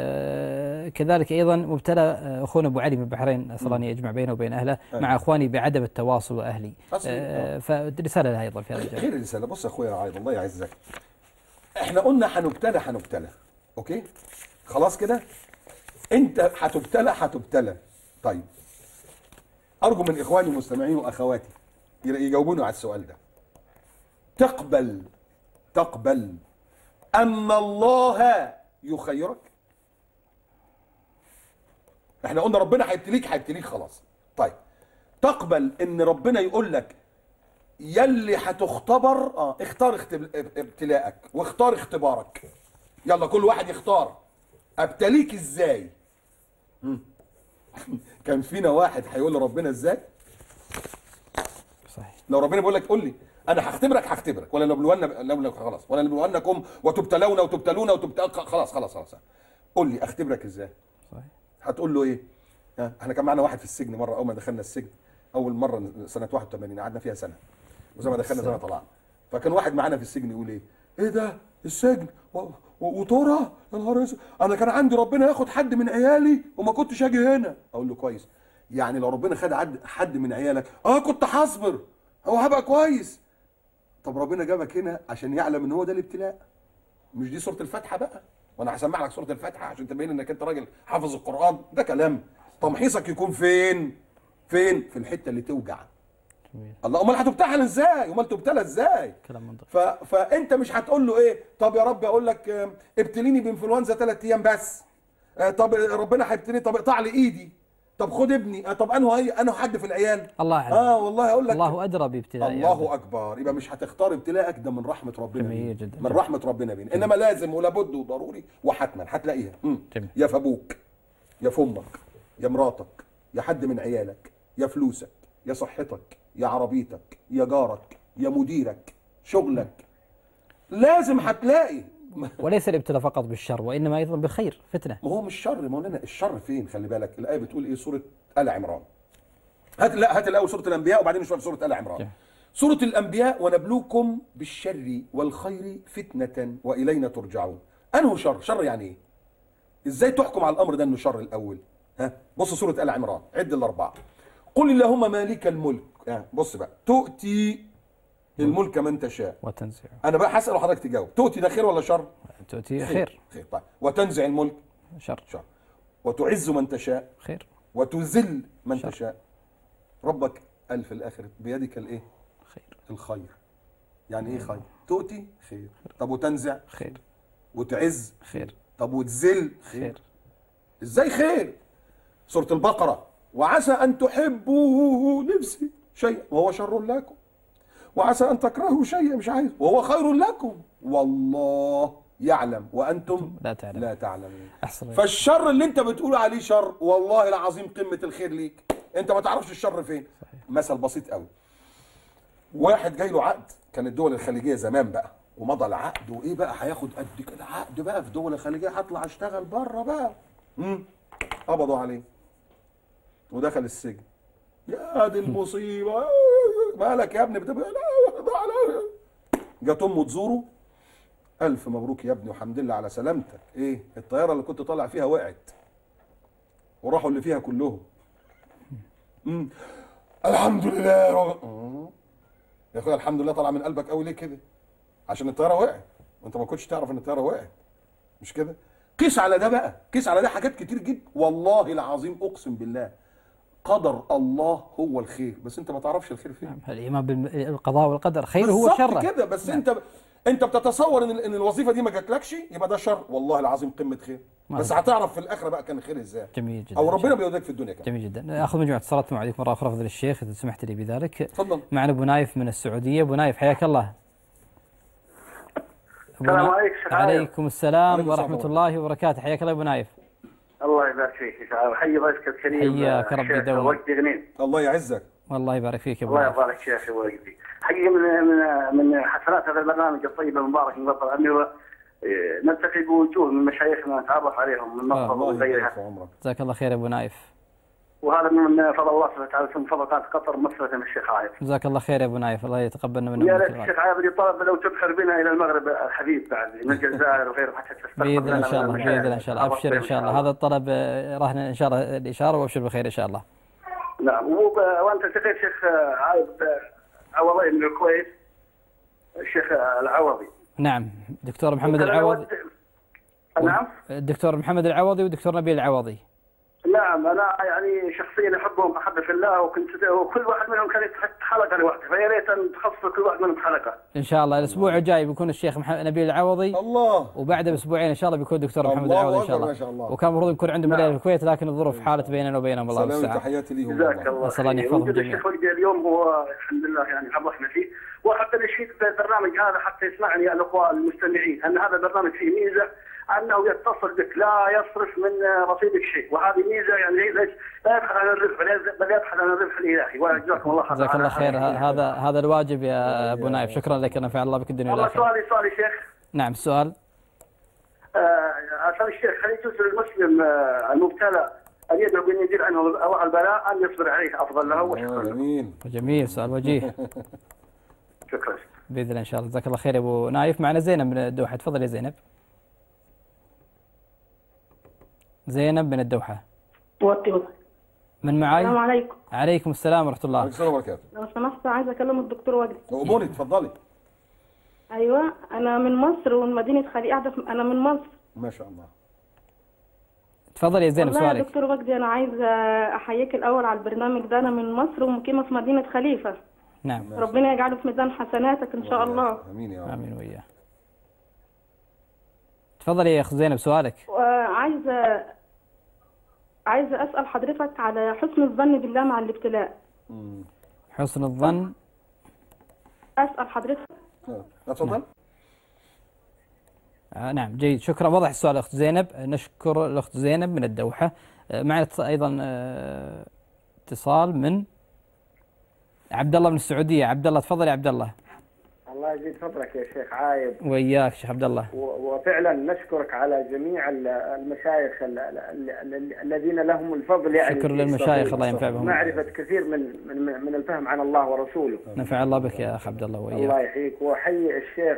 كذلك ايضا مبتلى اخونا ابو علي من البحرين، اسال الله ان يجمع بينه وبين اهله مع اخواني بعدم التواصل واهلي. فرساله لها ايضا في هذا الجانب. خير الرساله. بص يا اخويا عايض الله يعزك، احنا قلنا هنبتلى اوكي؟ خلاص كده؟ انت هتبتلى. طيب ارجو من اخواني المستمعين واخواتي يجاوبوني على السؤال ده. تقبل ان الله يخيرك؟ احنا قلنا ربنا هيبتليك خلاص. طيب تقبل ان ربنا يقول لك يلي هتختبر اختار ابتلاءك واختار اختبارك. يلا كل واحد يختار ابتليك ازاي. كان فينا واحد هيقول لربنا ازاي؟ صحيح. لو ربنا بيقول لك قول لي انا هختبرك ولا نبلون خلاص ولا نبلونكم وتبتلون خلاص قول لي اختبرك ازاي؟ صحيح. هتقول له ايه؟ احنا كان معانا واحد في السجن مره، اول ما دخلنا السجن اول مره سنه 81 قعدنا فيها سنه وزي ما دخلنا زي ما طلعنا، فكان واحد معانا في السجن يقول ايه ده السجن وترى يا نهار اسود، انا كان عندي ربنا ياخد حد من عيالي وما كنتش اجي هنا. اقول له كويس، يعني لو ربنا خد حد من عيالك كنت هصبر هو هبقى كويس. طب ربنا جابك هنا عشان يعلم ان هو ده الابتلاء. مش دي سوره الفاتحه بقى؟ وانا هسمع لك سوره الفاتحه عشان تبين انك انت راجل حافظ القران؟ ده كلام. تمحيصك يكون فين؟ في الحته اللي توجع. الله، امال هتبتحل ازاي؟ امال تبتلى ازاي؟ كلام منطقي. فانت مش هتقول له ايه؟ طب يا رب اقول لك ابتليني بانفلونزا 3 ايام بس. طب ربنا هيبتليني، طب اقطع لي ايدي، طب خد ابني، طب انه حد في العيال؟ الله اعلم. والله اقول لك الله ادرى بابتلاء. الله اكبر. يبقى مش هتختار ابتلاءك، ده من رحمه ربنا جميل جدا. من رحمه ربنا بينا. انما لازم ولابد وضروري وحتما هتلاقيها يا في ابوك يا في امك يا مراتك يا حد من عيالك يا فلوسك يا صحتك يا عربيتك يا جارك يا مديرك شغلك، لازم هتلاقي. وليس الابتلاء فقط بالشر وانما ايضا بالخير فتنه. ما هو مش شر مولانا، الشر فين؟ خلي بالك الايه بتقول ايه؟ سوره ال عمران. هات الاول سوره الانبياء وبعدين نشوف سوره ال عمران. سوره الانبياء ونبلوكم بالشر والخير فتنه والينا ترجعون. انه شر يعني ايه؟ ازاي تحكم على الامر ده انه شر الاول؟ بص سوره ال عمران، عد الاربعه. قل اللهم مالك الملك، بص بقى، تؤتي الملك من تشاء وتنزع. انا بقى هسأل وحضرتك تجاوب. تؤتي ده خير ولا شر؟ تؤتي خير. طيب. وتنزع الملك شر. وتعز من تشاء خير. وتذل من تشاء. ربك قال في الاخر بيدك الايه؟ خير. الخير. يعني ايه خير؟ تؤتي خير. طب وتنزع خير. وتعز خير. طب وتذل خير. ازاي خير؟ سورة البقرة وعسى أن تحبوا نفسي شيئا وهو شر لكم وعسى أن تكرهوا شيئا مش عايز وهو خير لكم والله يعلم وأنتم لا تعلمون. فالشر اللي أنت بتقول عليه شر والله العظيم قمة الخير ليك، أنت ما تعرفش الشر فين. مثل بسيط قوي، واحد جاي له عقد، كان الدول الخليجية زمان بقى ومضى العقد وإيه بقى هياخد قد كده عقد بقى في الدول الخليجية، هطلع أشتغل بره بقى. قبضوا عليه ودخل السجن. يا دي المصيبه، مالك يا ابني بتبقى جت امه تزوره، الف مبروك يا ابني وحمد لله على سلامتك. ايه الطياره اللي كنت طالع فيها وقعت وراحوا اللي فيها كلهم. الحمد لله يا يا اخويا الحمد لله طالع من قلبك قوي ليه كده؟ عشان الطياره وقعت وانت ما كنتش تعرف ان الطياره وقعت، مش كده؟ قيس على ده بقى، قيس على ده حاجات كتير جدا والله العظيم اقسم بالله. قدر الله هو الخير بس انت ما تعرفش الخير فين. الايمان بالقضاء والقدر خير هو شر كده بس. انت بتتصور ان الوظيفه دي ما جاتلكش يبقى ده شر، والله العظيم قمه خير. بس هتعرف في الاخره بقى كان خير ازاي. جميل جدا. او ربنا بيوديك في الدنيا كمان. جميل جدا. اخذ مجموعه اتصالات معك مره اخرى فضل الشيخ اذا سمحت لي بذلك. تفضل. معنا ابو نايف من السعوديه. ابو نايف حياك الله. السلام عليكم شيخ. عليكم السلام ورحمه الله وبركاته. حياك الله ابو نايف. الله يبارك فيك يا شيخ، وحي ضيفك الكريم. حياك ربي يدوم. وجدي غنيم. الله يعزك. والله يبارك فيك يا ابو نايف. الله يبارك فيك يا اخي وجدي. حقيقه من حسنات هذا البرنامج الطيب المبارك المبطل انه نلتقي بوجوه من مشايخنا نتعرف عليهم من مصر وغيرها. جزاك الله خير يا ابو نايف. وهذا من فضل الله سبحانه وتعالى ثم فضل قناه قطر مسرة من الشيخ عايض. جزاك الله خير يا ابو نايف، الله يتقبلنا منك. يا ريت الشيخ عايض يطلب لو تبحر بنا الى المغرب الحبيب بعد من الجزائر وغيره حتى تستقبل باذن الله ان شاء الله. باذن الله ان شاء الله. ابشر ان شاء الله. هذا الطلب راهن ان شاء الله الاشاره وابشر بخير ان شاء الله. نعم. وانت التقيت شيخ عايض عوضي من الكويت، الشيخ العوضي. نعم دكتور محمد العوضي. نعم الدكتور محمد العوضي والدكتور نبيل العوضي. نعم انا يعني شخصيا احبهم احب في الله، وكل واحد منهم كان يستحق حلقه لوحده، فيا ريت ان تخصص كل واحد منهم حلقه. ان شاء الله الاسبوع الجاي بيكون الشيخ نبيل العوضي. الله. وبعده باسبوعين ان شاء الله بيكون الدكتور محمد العوضي ان شاء الله. ما شاء الله. وكان المفروض يكون عندهم ليله في الكويت لكن الظروف حالت بيننا وبينهم الله المستعان. تحياتي ليهم. جزاك الله خير. وجود الشيخ وجدي اليوم هو الحمد لله يعني عرفنا فيه، واحب الاشيد بالبرنامج هذا حتى يسمعني الاخوه المستمعين ان هذا البرنامج فيه ميزه انه يتصل بك لا يصرف من رصيدك شيء، وهذه ميزه يعني لا يبحث عن الربح بل يبحث عن الربح الالهي. وجزاكم الله خير. جزاك الله خير. هذا الواجب يا ابو نايف. شكرا لك. نفع الله بك الدنيا والاخره. سؤالي شيخ. نعم السؤال. اسال الشيخ هل يجوز للمسلم المبتلى ان يدعو بان يدير عنه الله البلاء ام يصبر عليه افضل له؟ وشكرا. جميل سؤال وجيه. شكرا. باذن الله ان شاء الله. جزاك الله خير يا ابو نايف. معنا زينب من الدوحه. تفضل يا زينب. زينب من الدوحة. من معاي؟ السلام عليكم. عليكم السلام ورحمة الله. السلام وبركاته. لو سمحت عايزة أكلم الدكتور وجدي. أموري اتفضلي. أيوه أنا من مصر ومن مدينة خليج. أنا من مصر. ما شاء الله. تفضلي يا زينب سؤالك. والله يا دكتور وجدي أنا عايزة أحييك الأول على البرنامج ده. أنا من مصر ومقيمة في مدينة خليفة. نعم. ربنا يجعله في ميزان حسناتك إن شاء الله. آمين يا رب. آمين وإياه. تفضلي يا أخت زينب سؤالك. عايزة أسأل حضرتك على حسن الظن بالله مع الابتلاء. حسن الظن. أسأل حضرتك. تفضل. نعم جيد شكرا. وضح السؤال أخت زينب. نشكر الأخت زينب من الدوحة. معنا أيضا اتصال من عبد الله من السعودية. عبد الله تفضل يا عبد الله. الله يزيد فضلك يا شيخ عايض. وياك شيخ عبد الله. وفعلا نشكرك على جميع المشايخ الذين لهم الفضل يعني. شكر للمشايخ الله ينفع بهم. معرفة كثير من الفهم عن الله ورسوله. نفع الله بك يا اخ عبد الله وإياك. الله يحييك وحيي الشيخ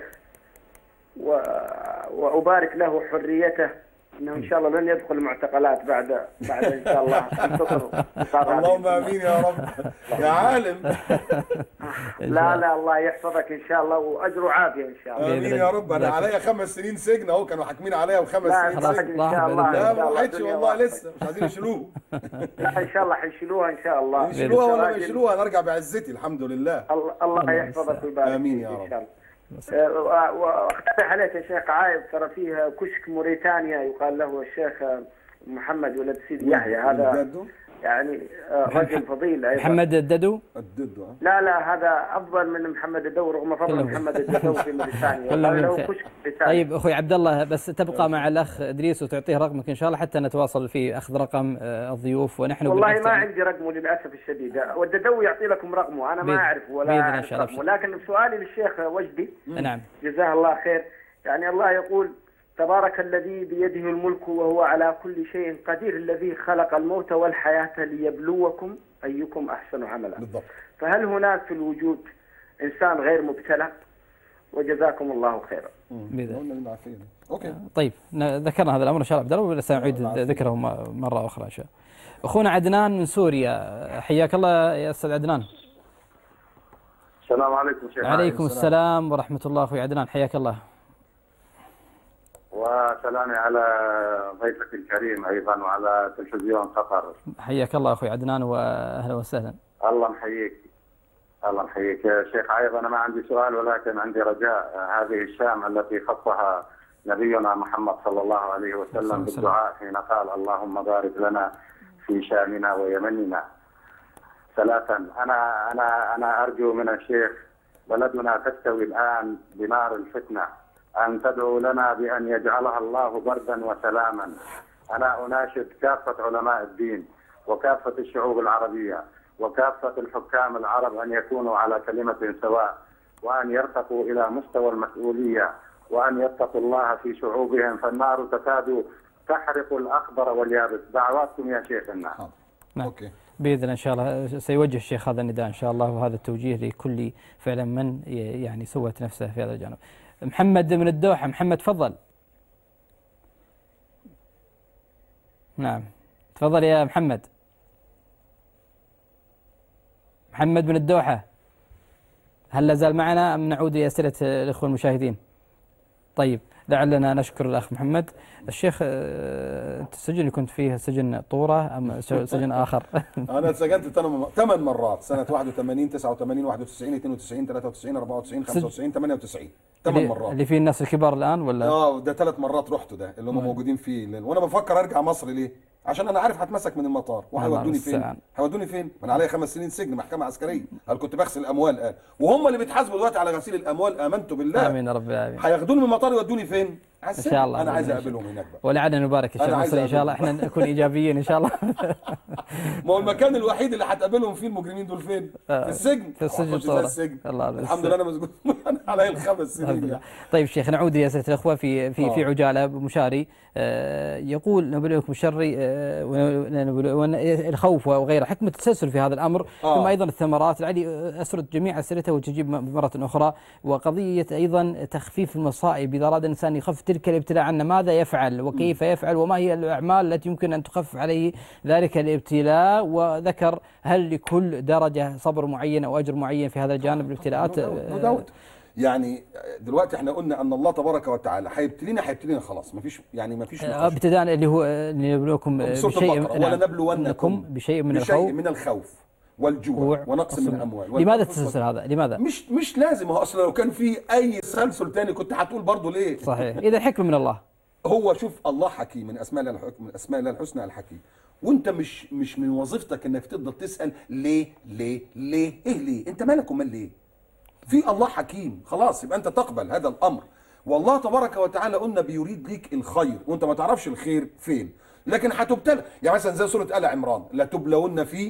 وأبارك له حريته انه ان شاء الله لن يدخل المعتقلات بعد ان شاء الله. اللهم امين يا رب يا عالم. لا الله يحفظك ان شاء الله واجر عافيه ان شاء الله. امين يا رب. انا عليا 5 سنين سجن اهو، كانوا حاكمين عليا و5 سنين سجن ان شاء الله. لا ما وعدش والله لسه مش عايزين يشيلوه. لا ان شاء الله حيشيلوها ان شاء الله. يشيلوها ولا ما يشيلوها نرجع بعزتي الحمد لله. الله يحفظك ويبارك. امين يا رب. واقترح عليك يا شيخ عايض، ترى فيه كشك موريتانيا يقال له الشيخ محمد ولد سيدي يحيى، هذا يعني رجل فضيل أيضا. محمد الددو؟ لا هذا أفضل من محمد الددو رغم فضل محمد الددو في موريتانيا. طيب أخوي عبد الله، بس تبقى مع الأخ إدريس وتعطيه رقمك إن شاء الله حتى نتواصل في أخذ رقم الضيوف، ونحن والله ما عندي رقمه للأسف الشديد، والددو يعطي لكم رقمه، أنا ما أعرف ولا أعرف رقمه. لكن سؤالي للشيخ وجدي نعم جزاه الله خير، يعني الله يقول تبارك الذي بيده الملك وهو على كل شيء قدير، الذي خلق الموت والحياة ليبلوكم أيكم أحسن عملا. بالضبط. فهل هناك في الوجود إنسان غير مبتلى؟ وجزاكم الله خيرا. اوكي. طيب ذكرنا هذا الامر ان شاء الله عبد الله، سنعيد ذكره مره اخرى ان شاء الله. اخونا عدنان من سوريا، حياك الله يا استاذ عدنان. السلام عليكم شيخ. وعليكم السلام ورحمه الله اخوي عدنان، حياك الله. وسلامي على ضيفك الكريم ايضا وعلى تلفزيون قطر. حياك الله اخوي عدنان واهلا وسهلا. الله محييك. الله محييك يا شيخ عايض. انا ما عندي سؤال ولكن عندي رجاء. هذه الشام التي خصها نبينا محمد صلى الله عليه وسلم بالدعاء حين قال اللهم بارك لنا في شامنا ويمننا. ثلاثا انا ارجو من الشيخ، بلدنا تستوي الان بنار الفتنه، أن تدعو لنا بأن يجعلها الله بردا وسلاما. أنا أناشد كافة علماء الدين وكافة الشعوب العربية وكافة الحكام العرب أن يكونوا على كلمة سواء، وأن يرتقوا إلى مستوى المسؤولية، وأن يتقوا الله في شعوبهم، فالنار تكاد تحرق الأخضر واليابس. دعواتكم يا شيخنا. أوكي. بإذن الله إن شاء الله سيوجه الشيخ هذا النداء إن شاء الله، وهذا التوجيه لكل فعلا من يعني سوت نفسه في هذا الجانب. محمد من الدوحة، محمد تفضل. نعم تفضل يا محمد. محمد من الدوحة، هل لا زال معنا أم نعود لأسئلة الإخوة المشاهدين؟ طيب لعلنا نشكر الأخ محمد. الشيخ أنت السجن اللي كنت فيه سجن طورة أم سجن آخر؟ أنا سجنت 8 مرات، سنة 81 89 91 92 93 94 95 98 8 مرات. اللي فيه الناس الكبار الآن ولا؟ ده 3 مرات رحت، ده اللي هم موجودين فيه، وأنا بفكر أرجع مصر. ليه؟ عشان انا عارف هتمسك من المطار وهيودوني فين؟ هيودوني فين؟ ما انا عليا 5 سنين سجن، محكمه عسكريه. هل كنت بغسل اموال قال، وهم اللي بيتحاسبوا دلوقتي على غسيل الاموال، امنت بالله. امين يا رب العالمين. هياخدوني من المطار يودوني فين؟ ان شاء الله. انا عايز اقابلهم هناك بقى، ولعلنا نبارك الشيخ مصري ان شاء الله، احنا نكون ايجابيين ان شاء الله. ما هو المكان الوحيد اللي هتقابلهم فيه المجرمين دول فين؟ في السجن. في السجن. الله الحمد لله انا مسجون علي ال5 سنين. طيب شيخ نعود لأسئلة الأخوة في عجالة. مشاري يقول نبلوكم بالشر الخوف وغيره، حكمة التسلسل في هذا الأمر، ثم أيضا الثمرات. لعلي أسرد جميع أسئلته وتجيب مرة أخرى. وقضية أيضا تخفيف المصائب، إذا أراد الإنسان يخفف تلك الابتلاء عنا ماذا يفعل وكيف يفعل، وما هي الأعمال التي يمكن أن تخفف عليه ذلك الابتلاء. وذكر هل لكل درجة صبر معين أو أجر معين في هذا الجانب الابتلاءات؟ يعني دلوقتي احنا قلنا ان الله تبارك وتعالى هيبتلينا خلاص، مفيش ابتداء اللي هو نبلوكم بشيء ولنبلونكم بشيء من الخوف والجوع ونقص من الاموال. لماذا التسلسل هذا؟ لماذا؟ مش لازم، هو اصلا لو كان في اي تسلسل ثاني كنت هتقول برضه ليه؟ صحيح. اذا حكمه من الله. هو شوف الله حكيم، من اسماء الله الحسنى الحكيم، وانت مش من وظيفتك انك تفضل تسال ليه ليه ليه ايه ليه؟ انت مالك ومال ليه؟ في الله حكيم، خلاص يبقى انت تقبل هذا الامر. والله تبارك وتعالى قلنا بيريد ليك الخير، وانت ما تعرفش الخير فين، لكن هتبتلى. يعني مثلا زي سوره آل عمران، لا تبلون في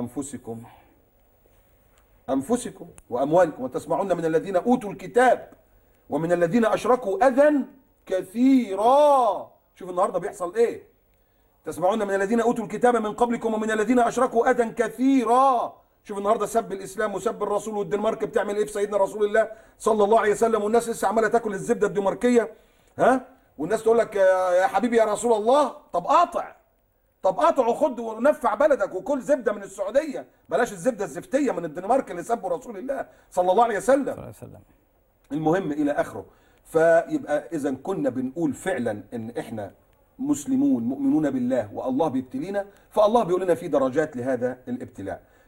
انفسكم واموالكم وتسمعون من الذين اوتوا الكتاب ومن الذين اشركوا اذى كثيرا. شوف النهارده بيحصل ايه؟ تسمعون من الذين اوتوا الكتاب من قبلكم ومن الذين اشركوا اذى كثيرا. شوف النهارده سب الاسلام وسب الرسول، والدنمارك بتعمل ايه في سيدنا رسول الله صلى الله عليه وسلم، والناس لسه عماله تاكل الزبده الدنماركيه. والناس تقول لك يا حبيبي يا رسول الله، طب قاطع وخد ونفع بلدك وكل زبده من السعوديه، بلاش الزبده الزفتيه من الدنمارك اللي سبوا رسول الله صلى الله عليه وسلم. المهم الى اخره. فيبقى اذا كنا بنقول فعلا ان احنا مسلمون مؤمنون بالله والله بيبتلينا، فالله بيقول لنا في درجات لهذا الابتلاء.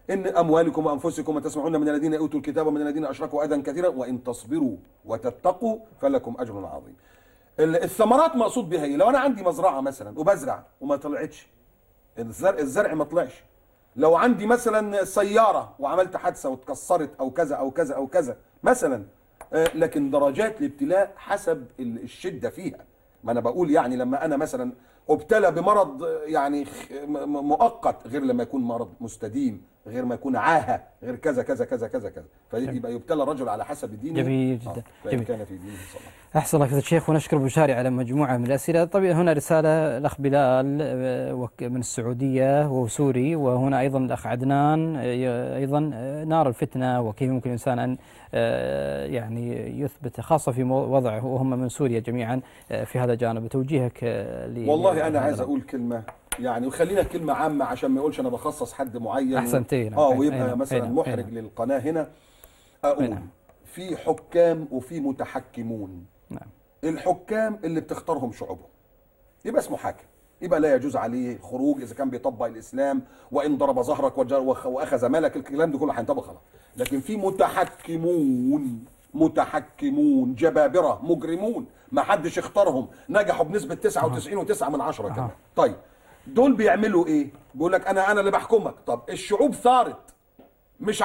ان اموالكم وانفسكم وتسمعون من الذين اوتوا الكتاب ومن الذين اشركوا اذى كثيرا وان تصبروا وتتقوا فلكم اجر عظيم. الثمرات مقصود بها ايه؟ لو انا عندي مزرعه مثلا وبزرع وما طلعتش، الزرع ما طلعش. لو عندي مثلا سياره وعملت حادثه واتكسرت او كذا او كذا او كذا مثلا، لكن درجات الابتلاء حسب الشده فيها. ما انا بقول يعني لما انا مثلا ابتلى بمرض يعني مؤقت غير لما يكون مرض مستديم، غير ما يكون عاهه، غير كذا كذا كذا كذا كذا، فيبقى يبتلى الرجل على حسب دينه. جميل جدا. جميل. كان في دينه صلى الله. احسن الله فضيلة الشيخ، ونشكر بشاري على مجموعه من الاسئله. طبعا هنا رساله الاخ بلال من السعوديه وهو سوري، وهنا ايضا الاخ عدنان ايضا نار الفتنه وكيف يمكن الانسان ان يعني يثبت، خاصه في وضعه وهم من سوريا جميعا، في هذا الجانب. توجيهك والله انا عايز اقول كلمه يعني، وخلينا كلمه عامه عشان ما يقولش انا بخصص حد معين. احسنتين. ويبقى مثلا محرج للقناه هنا. اقول في حكام وفي متحكمون. نعم. الحكام اللي بتختارهم شعوبهم يبقى اسمه حاكم، يبقى لا يجوز عليه خروج اذا كان بيطبق الاسلام، وان ضرب ظهرك واخذ مالك، الكلام ده كله هينطبق خلاص. لكن في متحكمون جبابره مجرمون ما حدش اختارهم، نجحوا بنسبه 99.9 كمان. طيب دول بيعملوا ايه؟ بيقول لك انا اللي بحكمك. طب الشعوب ثارت، مش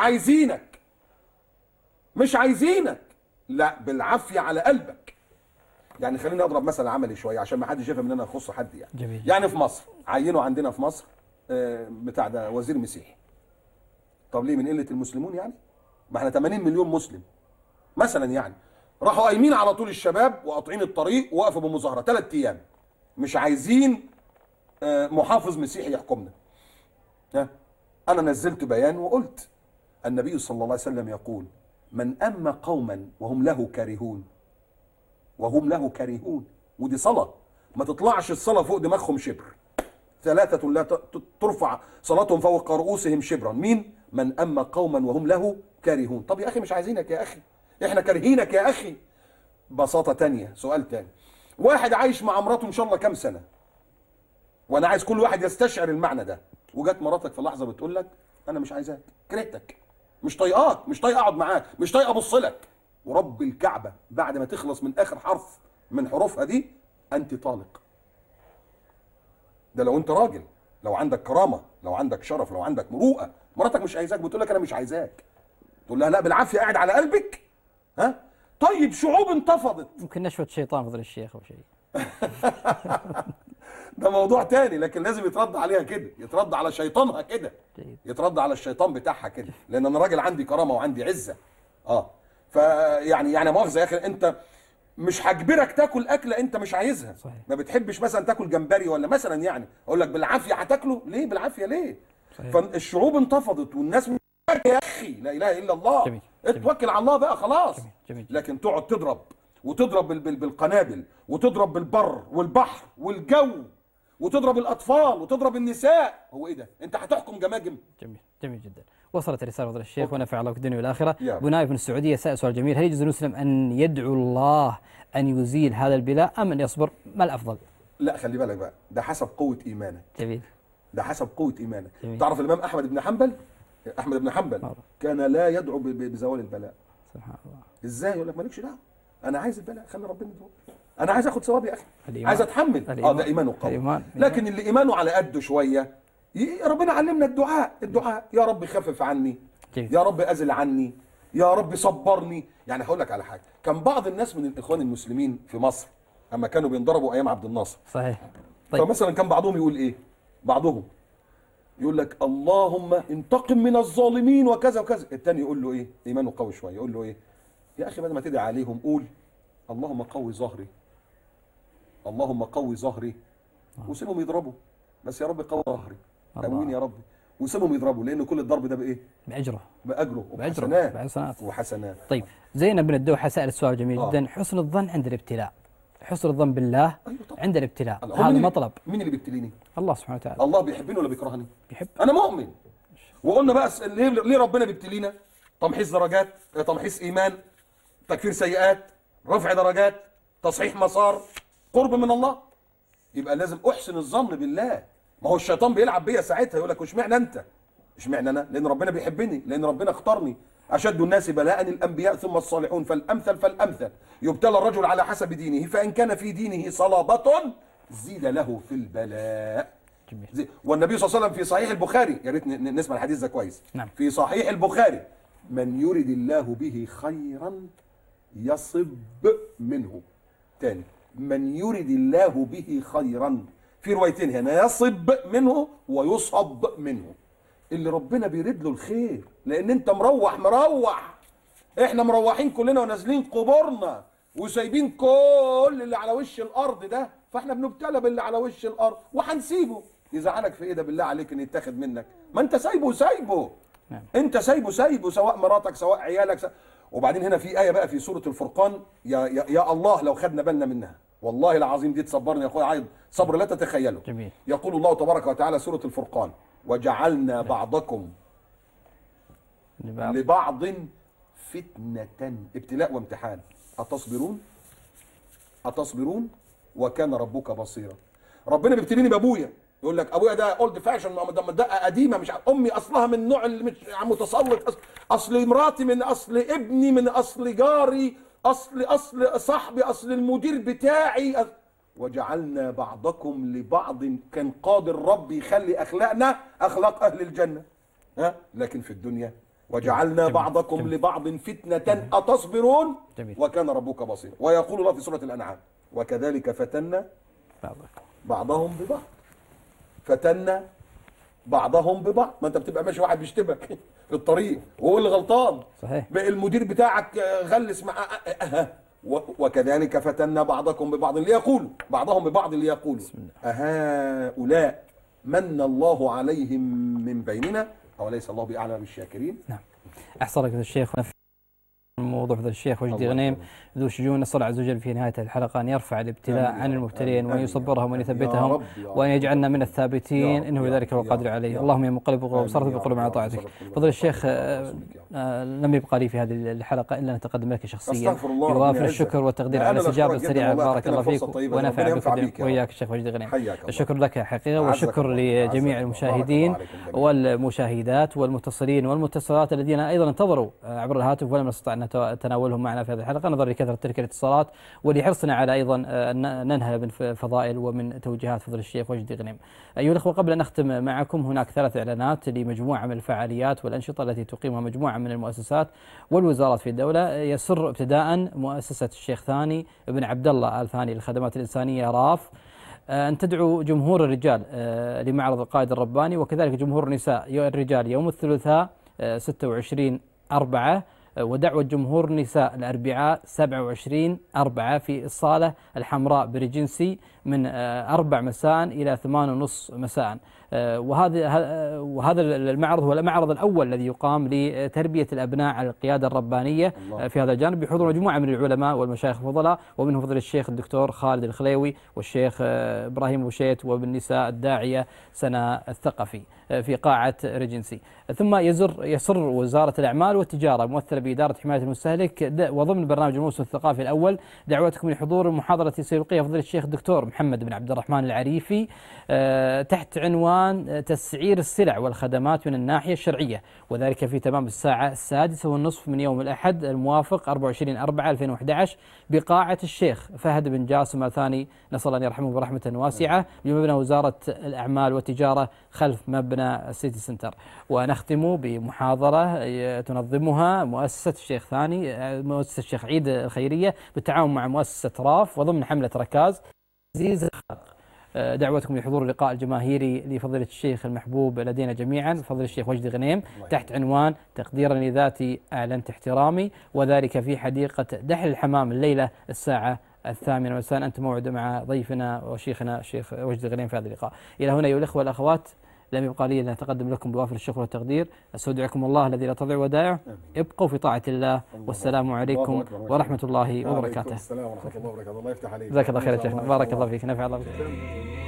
عايزينك، لا بالعافيه على قلبك. يعني خليني اضرب مثل عملي شويه عشان ما حدش يفهم ان انا اخص حد يعني. جميل. يعني في مصر عينوا عندنا في مصر بتاع ده وزير مسيحي. طب ليه؟ من قله المسلمون يعني؟ ما احنا 80 مليون مسلم مثلا يعني. راحوا قايمين على طول الشباب وقاطعين الطريق ووقفوا بمظاهره 3 ايام، مش عايزين محافظ مسيحي يحكمنا. انا نزلت بيان وقلت النبي صلى الله عليه وسلم يقول من أما قوما وهم له كارهون، ودي صلاة ما تطلعش الصلاة فوق دماغهم شبر. 3 لا ترفع صلاتهم فوق رؤوسهم شبرا. مين؟ من أما قوما وهم له كارهون. طب يا أخي مش عايزينك يا أخي، احنا كارهينك يا أخي. بساطة تانية، سؤال تاني، واحد عايش مع مراته إن شاء الله كام سنة، وأنا عايز كل واحد يستشعر المعنى ده، وجات مراتك في لحظة بتقول لك أنا مش عايزاك، كرهتك، مش طايقاك، مش طايق اقعد معاك، مش طايق ابص لك، ورب الكعبه بعد ما تخلص من اخر حرف من حروفها دي انت طالق. ده لو انت راجل، لو عندك كرامه، لو عندك شرف، لو عندك مروءه، مراتك مش عايزاك بتقول لك انا مش عايزاك، تقول لها لا بالعافيه قاعد على قلبك. طيب شعوب انتفضت. ممكن نشوة شيطان فضل الشيخ او شيء. ده موضوع تاني، لكن لازم يترد عليها كده، يترد على شيطانها كده، يترد على الشيطان بتاعها كده، لان انا راجل عندي كرامه وعندي عزه. فيعني مؤاخذه يا اخي، انت مش هجبرك تاكل اكله انت مش عايزها. صحيح. ما بتحبش مثلا تاكل جمبري ولا مثلا يعني اقول لك بالعافيه هتاكله ليه؟ بالعافيه ليه؟ صحيح. فالشعوب انتفضت والناس يا اخي لا اله الا الله. جميل. اتوكل على الله بقى خلاص. جميل. لكن تقعد تضرب وتضرب بالقنابل وتضرب بالبر والبحر والجو وتضرب الاطفال وتضرب النساء، هو ايه ده؟ انت هتحكم جماجم؟ جميل جدا. وصلت الرساله فضل الشيخ ونفع الله في الدنيا والاخره. بنايف من السعوديه سأل سؤال جميل، هل يجوز للمسلم ان يدعو الله ان يزيل هذا البلاء ام ان يصبر؟ ما الافضل؟ لا خلي بالك بقى، ده حسب قوه ايمانك. جميل. ده حسب قوه ايمانك. تعرف الامام احمد بن حنبل كان لا يدعو بزوال البلاء. سبحان الله. ازاي؟ يقول لك مالكش دعوه، انا عايز البلاء، خلي ربنا يدعو، انا عايز اخد ثواب يا اخي، عايز اتحمل. ده ايمانه قوي. لكن اللي ايمانه على قده شويه، ربنا علمنا الدعاء، يا رب خفف عني، يا رب ازل عني، يا رب صبرني. يعني هقول لك على حاجه، كان بعض الناس من الاخوان المسلمين في مصر اما كانوا بينضربوا ايام عبد الناصر. صحيح. فمثلا كان بعضهم يقول ايه؟ بعضهم يقول لك اللهم انتقم من الظالمين وكذا وكذا، الثاني يقول له ايه؟ ايمانه قوي شويه، يقول له ايه؟ يا اخي بدل ما تدعي عليهم قول اللهم قوي ظهري، اللهم قوي ظهري، وسيبهم يضربوا، بس يا رب قوي ظهري، امين يا رب، وسيبهم يضربوا، لان كل الضرب ده بايه؟ باجره وحسنات. طيب زينب بن الدوحه سأل سؤال جميل جدا، حسن الظن عند الابتلاء، حسن الظن بالله عند الابتلاء، هذا مطلب. مين اللي بيبتليني؟ الله سبحانه وتعالى. الله بيحبني ولا بيكرهني؟ بيحب. انا مؤمن. وقلنا بقى ليه ربنا بيبتلينا؟ تمحيص درجات، تمحيص ايمان، تكفير سيئات، رفع درجات، تصحيح مسار، قرب من الله. يبقى لازم احسن الظن بالله. ما هو الشيطان بيلعب بيا ساعتها، يقول لك واشمعنى انت؟ اشمعنى انا؟ لان ربنا بيحبني، لان ربنا اختارني. اشد الناس بلاء الانبياء ثم الصالحون فالامثل فالامثل. يبتلى الرجل على حسب دينه، فان كان في دينه صلابة زيد له في البلاء. والنبي صلى الله عليه وسلم في صحيح البخاري، يا ريت نسمع الحديث ده كويس. نعم. في صحيح البخاري: من يرد الله به خيرا يصب منه. تاني: من يرد الله به خيرا. في روايتين هنا: يصب منه ويصب منه. اللي ربنا بيرد له الخير، لان انت مروح. احنا مروحين كلنا ونازلين قبورنا وسايبين كل اللي على وش الارض ده، فاحنا بنبتلى باللي على وش الارض وهنسيبه. يزعلك في ايه ده بالله عليك ان يتاخد منك؟ ما انت سايبه. انت سايبه، سواء مراتك سواء عيالك وبعدين هنا في آية بقى في سورة الفرقان، يا الله لو خدنا بالنا منها، والله العظيم دي تصبرني يا اخويا عايض صبر لا تتخيله. جميل. يقول الله تبارك وتعالى سورة الفرقان: وجعلنا بعضكم لبعض فتنة، ابتلاء وامتحان، أتصبرون وكان ربك بصيرا. ربنا بيبتليني بابويا، يقول لك ابويا ده اولد فاشن، دقه قديمه، مش امي اصلها من نوع اللي مش متسلط، اصل مراتي من اصل ابني، من اصل جاري، اصل صاحبي، اصل المدير بتاعي. وجعلنا بعضكم لبعض، كان قادر ربي يخلي اخلاقنا اخلاق اهل الجنه. لكن في الدنيا وجعلنا بعضكم لبعض فتنة أتصبرون وكان ربك بصيرا. ويقول الله في سورة الأنعام: وكذلك فتنا بعضهم ببعض. فتنا بعضهم ببعض. ما انت بتبقى ماشي واحد بيشتبك في الطريق وهو اللي غلطان، صحيح، المدير بتاعك غلس مع وكذلك فتنا بعضكم ببعض ليقولوا، بعضهم ببعض ليقولوا أهؤلاء من الله عليهم من بيننا أوليس الله بأعلم بالشاكرين. نعم. أحسن لك الشيخ. موضوع فضل الشيخ وجدي غنيم ذو شجون، نسأل الله عز وجل في نهاية الحلقة أن يرفع الابتلاء عن المبتلين وأن يصبرهم وأن يثبتهم وأن يجعلنا من الثابتين، إنه ذلك هو القادر عليه. اللهم يا مقلب القلوب صرف بقلوب على طاعتك. فضل الشيخ، لم يبقى لي في هذه الحلقة إلا أن أتقدم لك شخصيا يوافر الشكر والتقدير على الاستجابة السريعة. بارك الله فيك ونفع بك وإياك الشيخ وجدي غنيم. الشكر لك حقيقة، والشكر لجميع المشاهدين والمشاهدات والمتصلين والمتصلات الذين أيضا انتظروا عبر الهاتف ولم نستطع أن نتناولهم معنا في هذه الحلقة نظرا لكثرة تلك الاتصالات ولحرصنا على أيضا أن ننهل من فضائل ومن توجيهات فضل الشيخ وجدي غنيم. أيها الأخوة، قبل أن نختم معكم هناك 3 إعلانات لمجموعة من الفعاليات والأنشطة التي تقيمها مجموعة من المؤسسات والوزارات في الدولة. يسر ابتداء مؤسسة الشيخ ثاني بن عبد الله آل ثاني للخدمات الإنسانية راف أن تدعو جمهور الرجال لمعرض القائد الرباني، وكذلك جمهور النساء الرجال يوم الثلاثاء 26/4، ودعوة جمهور النساء الأربعاء 27/4 في الصالة الحمراء بريجنسي من 4 مساء إلى 8:30 مساء. وهذا المعرض هو المعرض الأول الذي يقام لتربية الأبناء على القيادة الربانية في هذا الجانب، بحضور مجموعة من العلماء والمشايخ الفضلاء، ومنهم فضل الشيخ الدكتور خالد الخليوي والشيخ إبراهيم بوشيت، وبالنساء الداعية سنة الثقفي في قاعة ريجنسي. ثم يسر وزارة الأعمال والتجارة ممثلة بإدارة حماية المستهلك وضمن برنامج الموسم الثقافي الأول دعوتكم لحضور محاضرة سيلقيها فضل الشيخ الدكتور محمد بن عبد الرحمن العريفي تحت عنوان تسعير السلع والخدمات من الناحية الشرعية، وذلك في تمام الساعة 6:30 من يوم الأحد الموافق 24/4/2011 بقاعة الشيخ فهد بن جاسم آل ثاني، نسأل الله أن يرحمه برحمة واسعة، بمبنى وزارة الأعمال والتجارة خلف مبنى السيتي سنتر. ونختم بمحاضرة تنظمها مؤسسة الشيخ ثاني، مؤسسة الشيخ عيد الخيرية بالتعاون مع مؤسسة راف وضمن حملة ركاز عزيز الخلق. دعوتكم لحضور اللقاء الجماهيري لفضيلة الشيخ المحبوب لدينا جميعا فضيلة الشيخ وجدي غنيم تحت عنوان تقديرا لذاتي أعلنت احترامي، وذلك في حديقة دحل الحمام الليلة الساعة 8 مساء. أنت موعد مع ضيفنا وشيخنا الشيخ وجدي غنيم في هذا اللقاء. إلى هنا أيها الأخوة والأخوات لم يبقى لي أن أتقدم لكم بوافر الشكر والتقدير. أستودعكم الله الذي لا تضيع ودائعه، ابقوا في طاعة الله، والسلام عليكم ورحمة الله وبركاته. السلام ورحمة الله وبركاته. الله يفتح عليك. جزاك الله خير يا شيخنا، بارك الله فيك، نفع الله بك.